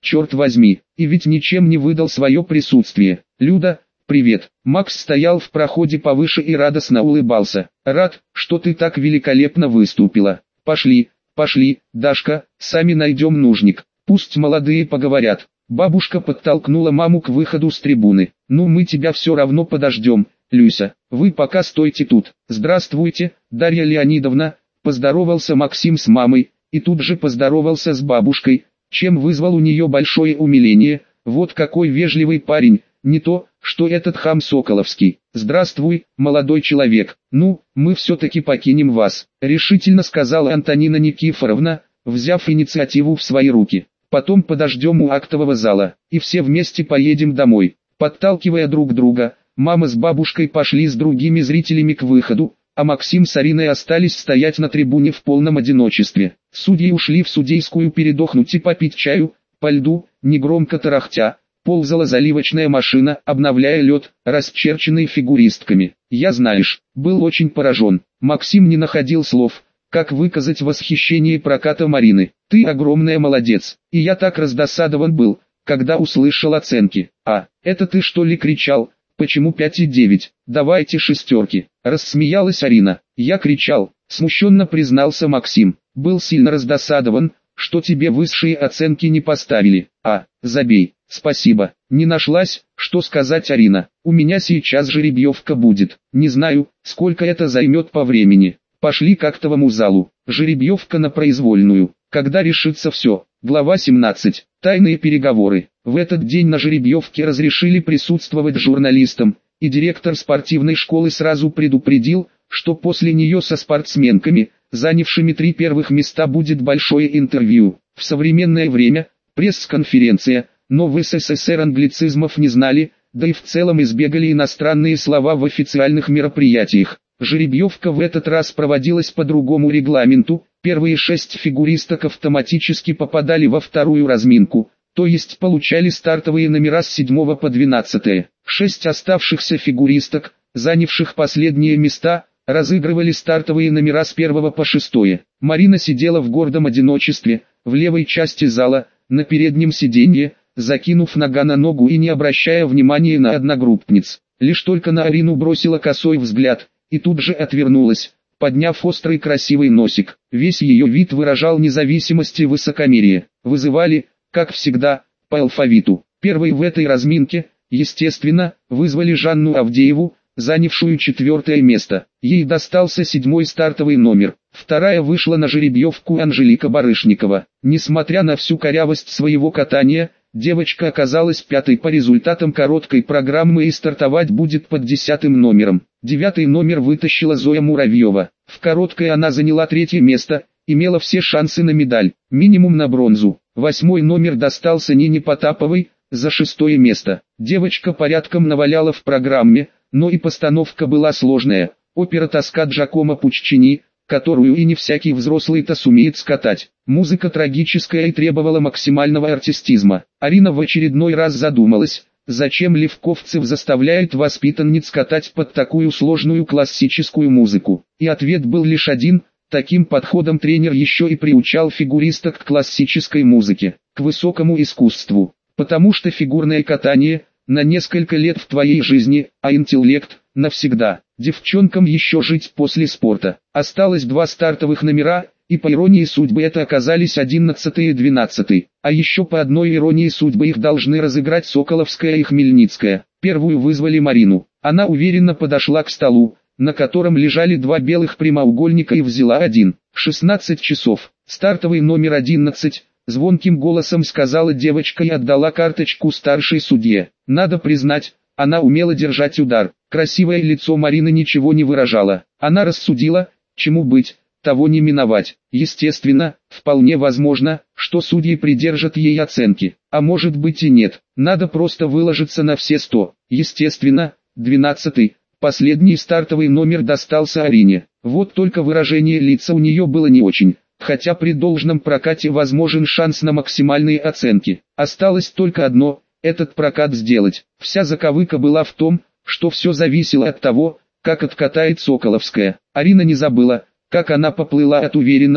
черт возьми, и ведь ничем не выдал свое присутствие. Люда, привет. Макс стоял в проходе повыше и радостно улыбался. Рад, что ты так великолепно выступила. Пошли, пошли, Дашка, сами найдем нужник. Пусть молодые поговорят. Бабушка подтолкнула маму к выходу с трибуны. Ну мы тебя все равно подождем, Люся. Вы пока стойте тут. Здравствуйте, Дарья Леонидовна. Поздоровался Максим с мамой, и тут же поздоровался с бабушкой, чем вызвал у нее большое умиление. Вот какой вежливый парень, не то, что этот хам Соколовский. Здравствуй, молодой человек. Ну, мы все-таки покинем вас, решительно сказала Антонина Никифоровна, взяв инициативу в свои руки. Потом подождем у актового зала, и все вместе поедем домой. Подталкивая друг друга, мама с бабушкой пошли с другими зрителями к выходу, а Максим с Ариной остались стоять на трибуне в полном одиночестве. Судьи ушли в судейскую передохнуть и попить чаю. По льду, негромко тарахтя, ползала заливочная машина, обновляя лед, расчерченный фигуристками. Я, знаешь, был очень поражен. Максим не находил слов, как выказать восхищение прокатом Арины. Ты огромная молодец. И я так раздосадован был, когда услышал оценки. А, это ты что ли кричал? Почему 5,9? Давайте шестерки. Рассмеялась Арина. Я кричал, смущенно признался Максим. Был сильно раздосадован, что тебе высшие оценки не поставили. А, забей, спасибо. Не нашлась, что сказать Арина. У меня сейчас жеребьевка будет. Не знаю, сколько это займет по времени. Пошли к актовому залу. Жеребьевка на произвольную. Когда решится все. Глава 17. Тайные переговоры. В этот день на жеребьевке разрешили присутствовать журналистам, и директор спортивной школы сразу предупредил, что после нее со спортсменками, занявшими 3 первых места, будет большое интервью. В современное время, пресс-конференция, но в СССР англицизмов не знали, да и в целом избегали иностранные слова в официальных мероприятиях. Жеребьевка в этот раз проводилась по другому регламенту, первые 6 фигуристок автоматически попадали во вторую разминку, то есть получали стартовые номера с 7 по 12. 6 оставшихся фигуристок, занявших последние места, разыгрывали стартовые номера с 1 по 6. Марина сидела в гордом одиночестве, в левой части зала, на переднем сиденье, закинув нога на ногу и не обращая внимания на одногруппниц. Лишь только на Арину бросила косой взгляд, и тут же отвернулась, подняв острый красивый носик. Весь ее вид выражал независимость и высокомерие. Вызывали, как всегда, по алфавиту. Первой в этой разминке, естественно, вызвали Жанну Авдееву, занявшую 4 место. Ей достался 7 стартовый номер. Вторая вышла на жеребьевку Анжелика Барышникова. Несмотря на всю корявость своего катания, девочка оказалась 5-й по результатам короткой программы и стартовать будет под 10-м номером. 9-й номер вытащила Зоя Муравьева. В короткой она заняла 3-е место, имела все шансы на медаль, минимум на бронзу. 8-й номер достался Нине Потаповой, за 6-е место. Девочка порядком наваляла в программе, но и постановка была сложная. Опера «Тоска» Джакомо Пуччини, которую и не всякий взрослый-то сумеет скатать. Музыка трагическая и требовала максимального артистизма. Арина в очередной раз задумалась, зачем Левковцев заставляет воспитанниц катать под такую сложную классическую музыку. И ответ был лишь один: таким подходом тренер еще и приучал фигуристок к классической музыке, к высокому искусству. Потому что фигурное катание – на несколько лет в твоей жизни, а интеллект – навсегда. Девчонкам еще жить после спорта. Осталось 2 стартовых номера, и по иронии судьбы это оказались 11 и 12. А еще по одной иронии судьбы их должны разыграть Соколовская и Хмельницкая. Первую вызвали Марину. Она уверенно подошла к столу, на котором лежали 2 белых прямоугольника, и взяла один. 16 часов. Стартовый номер 11. Звонким голосом сказала девочка и отдала карточку старшей судье. Надо признать, она умела держать удар. Красивое лицо Марины ничего не выражало. Она рассудила, чему быть, того не миновать. Естественно, вполне возможно, что судьи придержат ей оценки. А может быть и нет. Надо просто выложиться на все 100. Естественно, 12-й, последний стартовый номер достался Арине. Вот только выражение лица у нее было не очень. Хотя при должном прокате возможен шанс на максимальные оценки. Осталось только одно – этот прокат сделать. Вся заковыка была в том, что все зависело от того, как откатает Соколовская. Арина не забыла, как она поплыла от уверенного,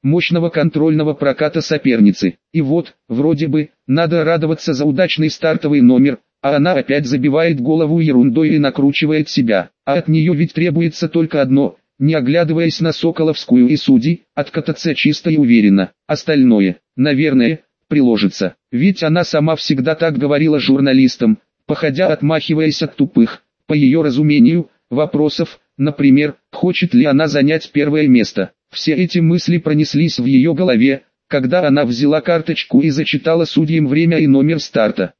мощного контрольного проката соперницы. И вот, вроде бы, надо радоваться за удачный стартовый номер, а она опять забивает голову ерундой и накручивает себя. А от нее ведь требуется только одно, не оглядываясь на Соколовскую и судей, откататься чисто и уверенно. Остальное, наверное, приложится. Ведь она сама всегда так говорила журналистам, походя отмахиваясь от тупых, по ее разумению, вопросов, например, хочет ли она занять первое место. Все эти мысли пронеслись в ее голове, когда она взяла карточку и зачитала судьям время и номер старта.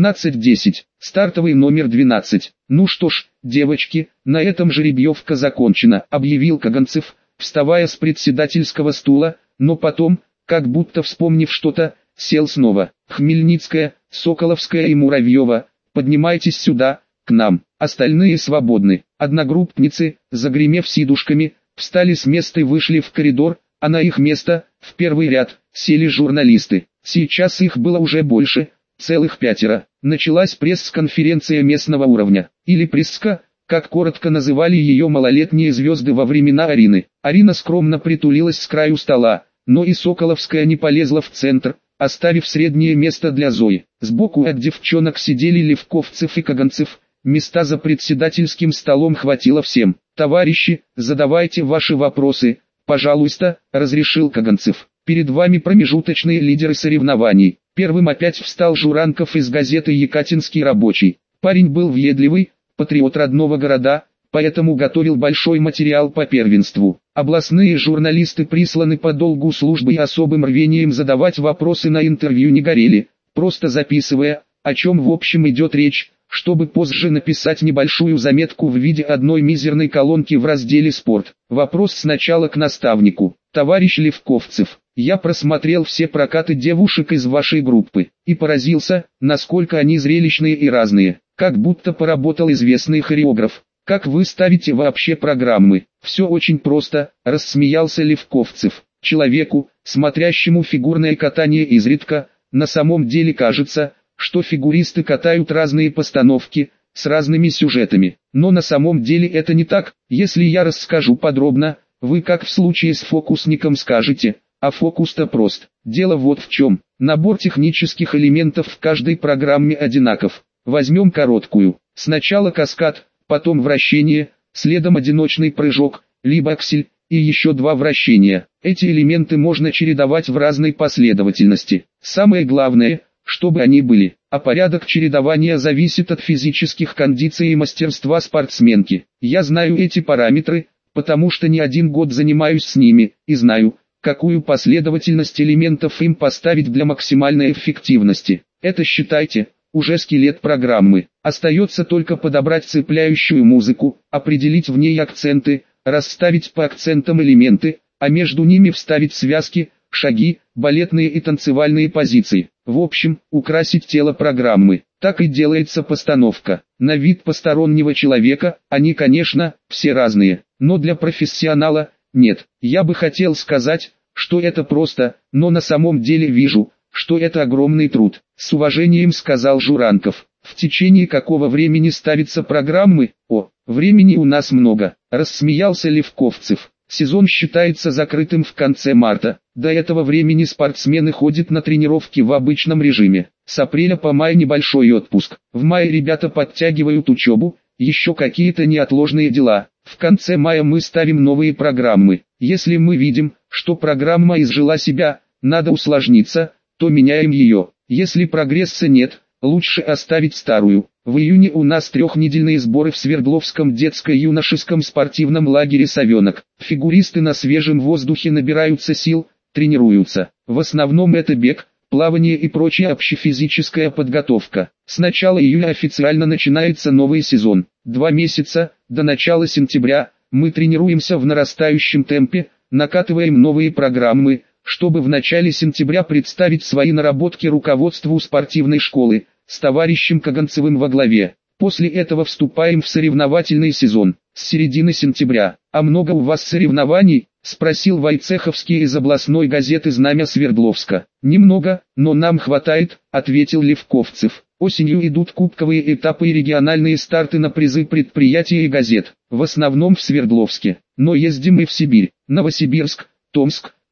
16:10, стартовый номер 12. «Ну что ж, девочки, на этом жеребьевка закончена», — объявил Каганцев, вставая с председательского стула, но потом, как будто вспомнив что-то, сел снова. «Хмельницкая, Соколовская и Муравьева, поднимайтесь сюда, к нам». Остальные свободны. Одногруппницы, загремев сидушками, встали с места и вышли в коридор, а на их место, в первый ряд, сели журналисты. Сейчас их было уже больше, целых 5. Началась пресс-конференция местного уровня, или пресска, как коротко называли ее малолетние звезды во времена Арины. Арина скромно притулилась с краю стола, но и Соколовская не полезла в центр, оставив среднее место для Зои. Сбоку от девчонок сидели Левковцев и Каганцев, места за председательским столом хватило всем. «Товарищи, задавайте ваши вопросы, пожалуйста», — разрешил Каганцев. «Перед вами промежуточные лидеры соревнований». Первым опять встал Журанков из газеты «Екатинский рабочий». Парень был въедливый, патриот родного города, поэтому готовил большой материал по первенству. Областные журналисты присланы по долгу службы и особым рвением задавать вопросы на интервью не горели, просто записывая, о чем в общем идет речь, чтобы позже написать небольшую заметку в виде одной мизерной колонки в разделе «Спорт». Вопрос сначала к наставнику. «Товарищ Левковцев, я просмотрел все прокаты девушек из вашей группы и поразился, насколько они зрелищные и разные, как будто поработал известный хореограф. Как вы ставите вообще программы?» «Все очень просто», — рассмеялся Левковцев. «Человеку, смотрящему фигурное катание изредка, на самом деле кажется, что фигуристы катают разные постановки, с разными сюжетами. Но на самом деле это не так. Если я расскажу подробно, вы как в случае с фокусником скажете, а фокус-то прост. Дело вот в чем. Набор технических элементов в каждой программе одинаков. Возьмем короткую. Сначала каскад, потом вращение, следом одиночный прыжок, либо аксель, и еще 2 вращения. Эти элементы можно чередовать в разной последовательности. Самое главное, чтобы они были, а порядок чередования зависит от физических кондиций и мастерства спортсменки. Я знаю эти параметры, потому что не 1 год занимаюсь с ними, и знаю, какую последовательность элементов им поставить для максимальной эффективности. Это, считайте, уже скелет программы. Остается только подобрать цепляющую музыку, определить в ней акценты, расставить по акцентам элементы, а между ними вставить связки, шаги, балетные и танцевальные позиции. В общем, украсить тело программы. Так и делается постановка. На вид постороннего человека, они, конечно, все разные, но для профессионала – нет. Я бы хотел сказать, что это просто, но на самом деле вижу, что это огромный труд. С уважением сказал Журанков. В течение какого времени ставятся программы? О, времени у нас много, рассмеялся Левковцев. Сезон считается закрытым в конце марта. До этого времени спортсмены ходят на тренировки в обычном режиме. С апреля по май небольшой отпуск. В мае ребята подтягивают учебу, еще какие-то неотложные дела. В конце мая мы ставим новые программы. Если мы видим, что программа изжила себя, надо усложниться, то меняем ее. Если прогресса нет, лучше оставить старую. В июне у нас 3-недельные сборы в Свердловском детско-юношеском спортивном лагере «Совенок». Фигуристы на свежем воздухе набираются сил, тренируются. В основном это бег, плавание и прочая общефизическая подготовка. С начала июля официально начинается новый сезон. 2 месяца, до начала сентября, мы тренируемся в нарастающем темпе, накатываем новые программы, чтобы в начале сентября представить свои наработки руководству спортивной школы, с товарищем Каганцевым во главе. После этого вступаем в соревновательный сезон, с середины сентября. «А много у вас соревнований?» – спросил Войцеховский из областной газеты «Знамя Свердловска». «Немного, но нам хватает», – ответил Левковцев. «Осенью идут кубковые этапы и региональные старты на призы предприятий и газет, в основном в Свердловске. Но ездим и в Сибирь, Новосибирск, Томск,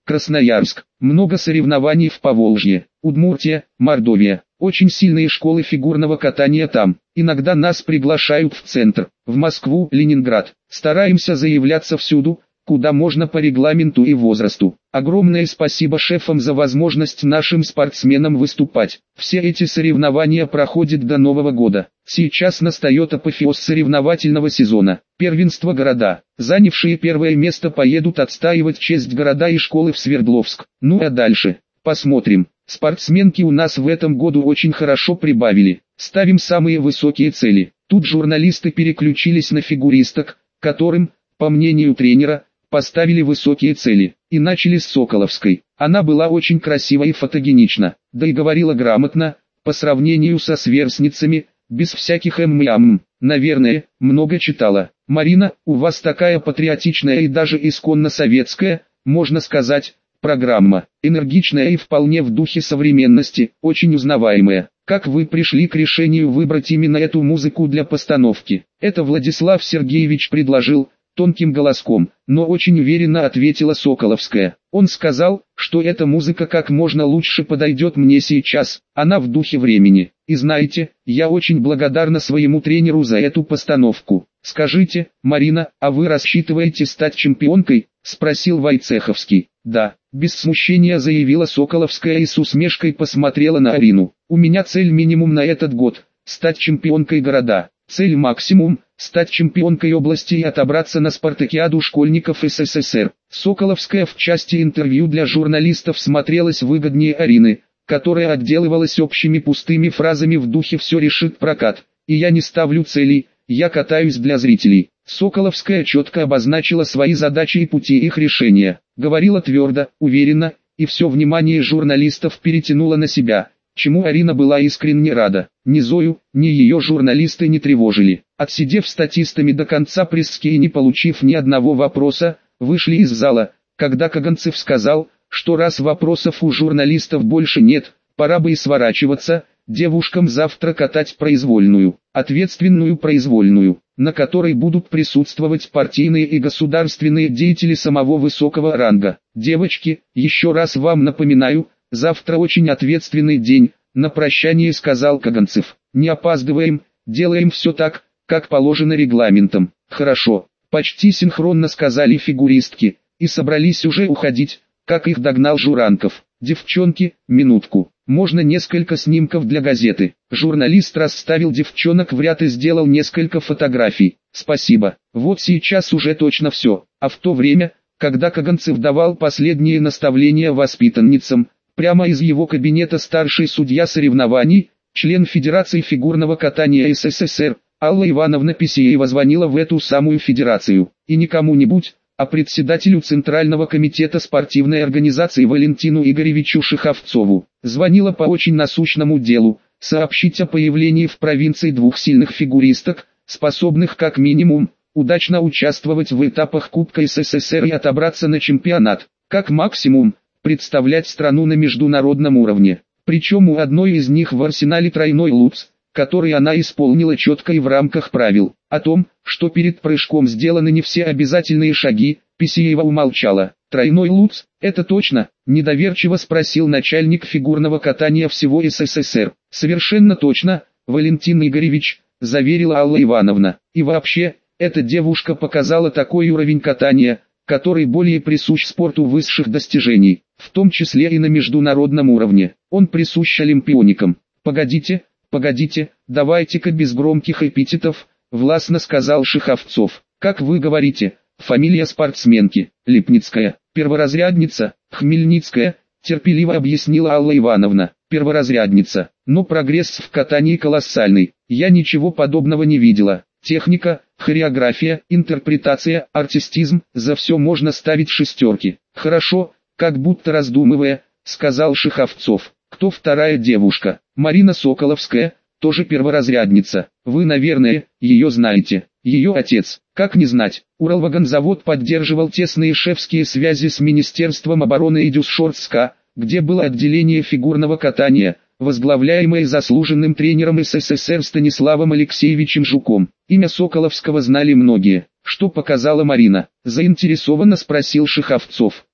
Красноярск. Много соревнований в Поволжье, Удмуртия, Мордовия. Очень сильные школы фигурного катания там. Иногда нас приглашают в центр, в Москву, Ленинград. Стараемся заявляться всюду, куда можно по регламенту и возрасту. Огромное спасибо шефам за возможность нашим спортсменам выступать. Все эти соревнования проходят до Нового года. Сейчас настает апофеоз соревновательного сезона. Первенство города. Занявшие первое место поедут отстаивать честь города и школы в Свердловск. Ну а дальше посмотрим. Спортсменки у нас в этом году очень хорошо прибавили. Ставим самые высокие цели. Тут журналисты переключились на фигуристок, которым, по мнению тренера, поставили высокие цели, и начали с Соколовской. Она была очень красива и фотогенична, да и говорила грамотно, по сравнению со сверстницами, без всяких наверное, много читала. Марина, у вас такая патриотичная и даже исконно советская, можно сказать, программа, энергичная и вполне в духе современности, очень узнаваемая. Как вы пришли к решению выбрать именно эту музыку для постановки? Это Владислав Сергеевич предложил, тонким голоском, но очень уверенно ответила Соколовская. Он сказал, что эта музыка как можно лучше подойдет мне сейчас, она в духе времени. И знаете, я очень благодарна своему тренеру за эту постановку. Скажите, Марина, а вы рассчитываете стать чемпионкой? Спросил Войцеховский. Да, без смущения заявила Соколовская и с усмешкой посмотрела на Арину. У меня цель минимум на этот год, стать чемпионкой города. Цель максимум – стать чемпионкой области и отобраться на спартакиаду школьников СССР. Соколовская в части интервью для журналистов смотрелась выгоднее Арины, которая отделывалась общими пустыми фразами в духе «все решит прокат», и я не ставлю целей, я катаюсь для зрителей. Соколовская четко обозначила свои задачи и пути их решения, говорила твердо, уверенно, и все внимание журналистов перетянула на себя, чему Арина была искренне рада. Ни Зою, ни ее журналисты не тревожили. Отсидев статистами до конца пресски и не получив ни одного вопроса, вышли из зала, когда Каганцев сказал, что раз вопросов у журналистов больше нет, пора бы и сворачиваться, девушкам завтра катать произвольную, ответственную произвольную, на которой будут присутствовать партийные и государственные деятели самого высокого ранга. Девочки, еще раз вам напоминаю, завтра очень ответственный день, на прощание сказал Каганцев. Не опаздываем, делаем все так, как положено регламентом. Хорошо, почти синхронно сказали фигуристки, и собрались уже уходить, как их догнал Журанков. Девчонки, минутку, можно несколько снимков для газеты. Журналист расставил девчонок в ряд и сделал несколько фотографий. Спасибо, вот сейчас уже точно все. А в то время, когда Каганцев давал последние наставления воспитанницам, прямо из его кабинета старший судья соревнований, член Федерации фигурного катания СССР, Алла Ивановна Писеева звонила в эту самую федерацию, и не кому-нибудь, а председателю Центрального комитета спортивной организации Валентину Игоревичу Шиховцову. Звонила по очень насущному делу, сообщить о появлении в провинции двух сильных фигуристок, способных как минимум, удачно участвовать в этапах Кубка СССР и отобраться на чемпионат, как максимум, представлять страну на международном уровне. Причем у одной из них в арсенале тройной луц, который она исполнила четко и в рамках правил. О том, что перед прыжком сделаны не все обязательные шаги, Писеева умолчала. Тройной луц, это точно? Недоверчиво спросил начальник фигурного катания всего СССР. Совершенно точно, Валентин Игоревич, заверила Алла Ивановна. И вообще, эта девушка показала такой уровень катания, который более присущ спорту высших достижений, в том числе и на международном уровне. Он присущ олимпионикам. Погодите, давайте-ка без громких эпитетов, властно сказал Шиховцов. Как вы говорите, фамилия спортсменки, Липницкая, перворазрядница, Хмельницкая, терпеливо объяснила Алла Ивановна, перворазрядница. Но прогресс в катании колоссальный, я ничего подобного не видела. Техника, хореография, интерпретация, артистизм, за все можно ставить шестерки. Хорошо, как будто раздумывая, сказал Шиховцов. Кто вторая девушка? Марина Соколовская, тоже перворазрядница. Вы, наверное, ее знаете. Ее отец, как не знать. Уралвагонзавод поддерживал тесные шефские связи с Министерством обороны Идюсшортска, где было отделение фигурного катания, возглавляемое заслуженным тренером СССР Станиславом Алексеевичем Жуком. Имя Соколовского знали многие. Что показала Марина? Заинтересованно спросил Шиховцов.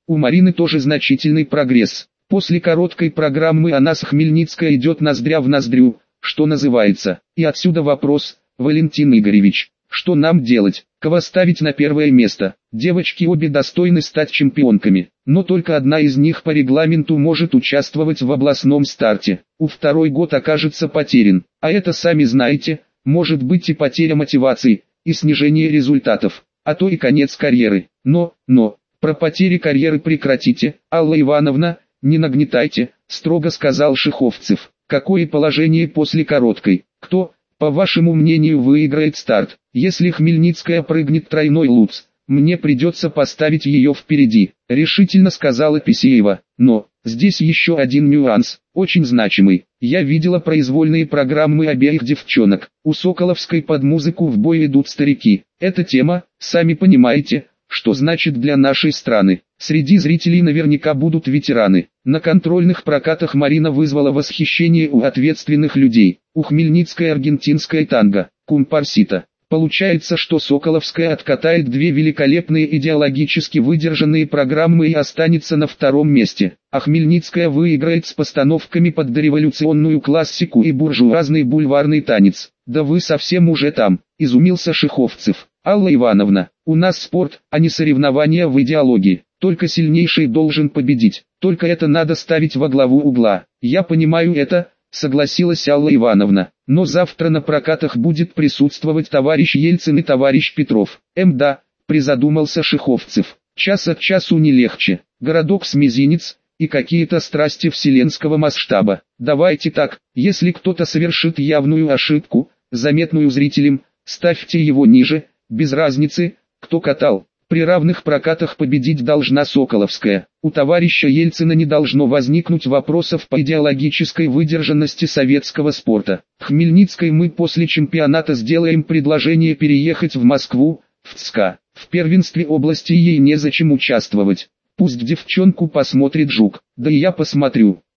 У Марины тоже значительный прогресс. После короткой программы она с Хмельницкой идет ноздря в ноздрю, что называется. И отсюда вопрос, Валентин Игоревич, что нам делать? Кого ставить на первое место? Девочки обе достойны стать чемпионками, но только одна из них по регламенту может участвовать в областном старте. У второй год окажется потерян, а это, сами знаете, может быть и потеря мотивации, и снижение результатов, а то и конец карьеры. Но, про потери карьеры прекратите, Алла Ивановна, не нагнетайте, строго сказал Шиховцев. Какое положение после короткой? Кто, по вашему мнению, выиграет старт? Если Хмельницкая прыгнет тройной луц, мне придется поставить ее впереди, решительно сказала Писеева. Но, здесь еще один нюанс, очень значимый. Я видела произвольные программы обеих девчонок. У Соколовской под музыку в бой идут старики. Эта тема, сами понимаете, что значит для нашей страны. Среди зрителей наверняка будут ветераны. На контрольных прокатах Марина вызвала восхищение у ответственных людей. У Хмельницкой аргентинская танго, кумпарсита. Получается, что Соколовская откатает две великолепные идеологически выдержанные программы и останется на втором месте. А Хмельницкая выиграет с постановками под дореволюционную классику и буржуазный бульварный танец. Да вы совсем уже там, изумился Шиховцев. Алла Ивановна, у нас спорт, а не соревнования в идеологии. Только сильнейший должен победить. Только это надо ставить во главу угла. Я понимаю это, согласилась Алла Ивановна. Но завтра на прокатах будет присутствовать товарищ Ельцин и товарищ Петров. Да, призадумался Шиховцев. Час от часу не легче. Городок с мизинец и какие-то страсти вселенского масштаба. Давайте так, если кто-то совершит явную ошибку, заметную зрителям, ставьте его ниже, без разницы, кто катал. При равных прокатах победить должна Соколовская. У товарища Ельцина не должно возникнуть вопросов по идеологической выдержанности советского спорта. Хмельницкой мы после чемпионата сделаем предложение переехать в Москву, в ЦСКА. В первенстве области ей незачем участвовать. Пусть девчонку посмотрит Жук, да и я посмотрю.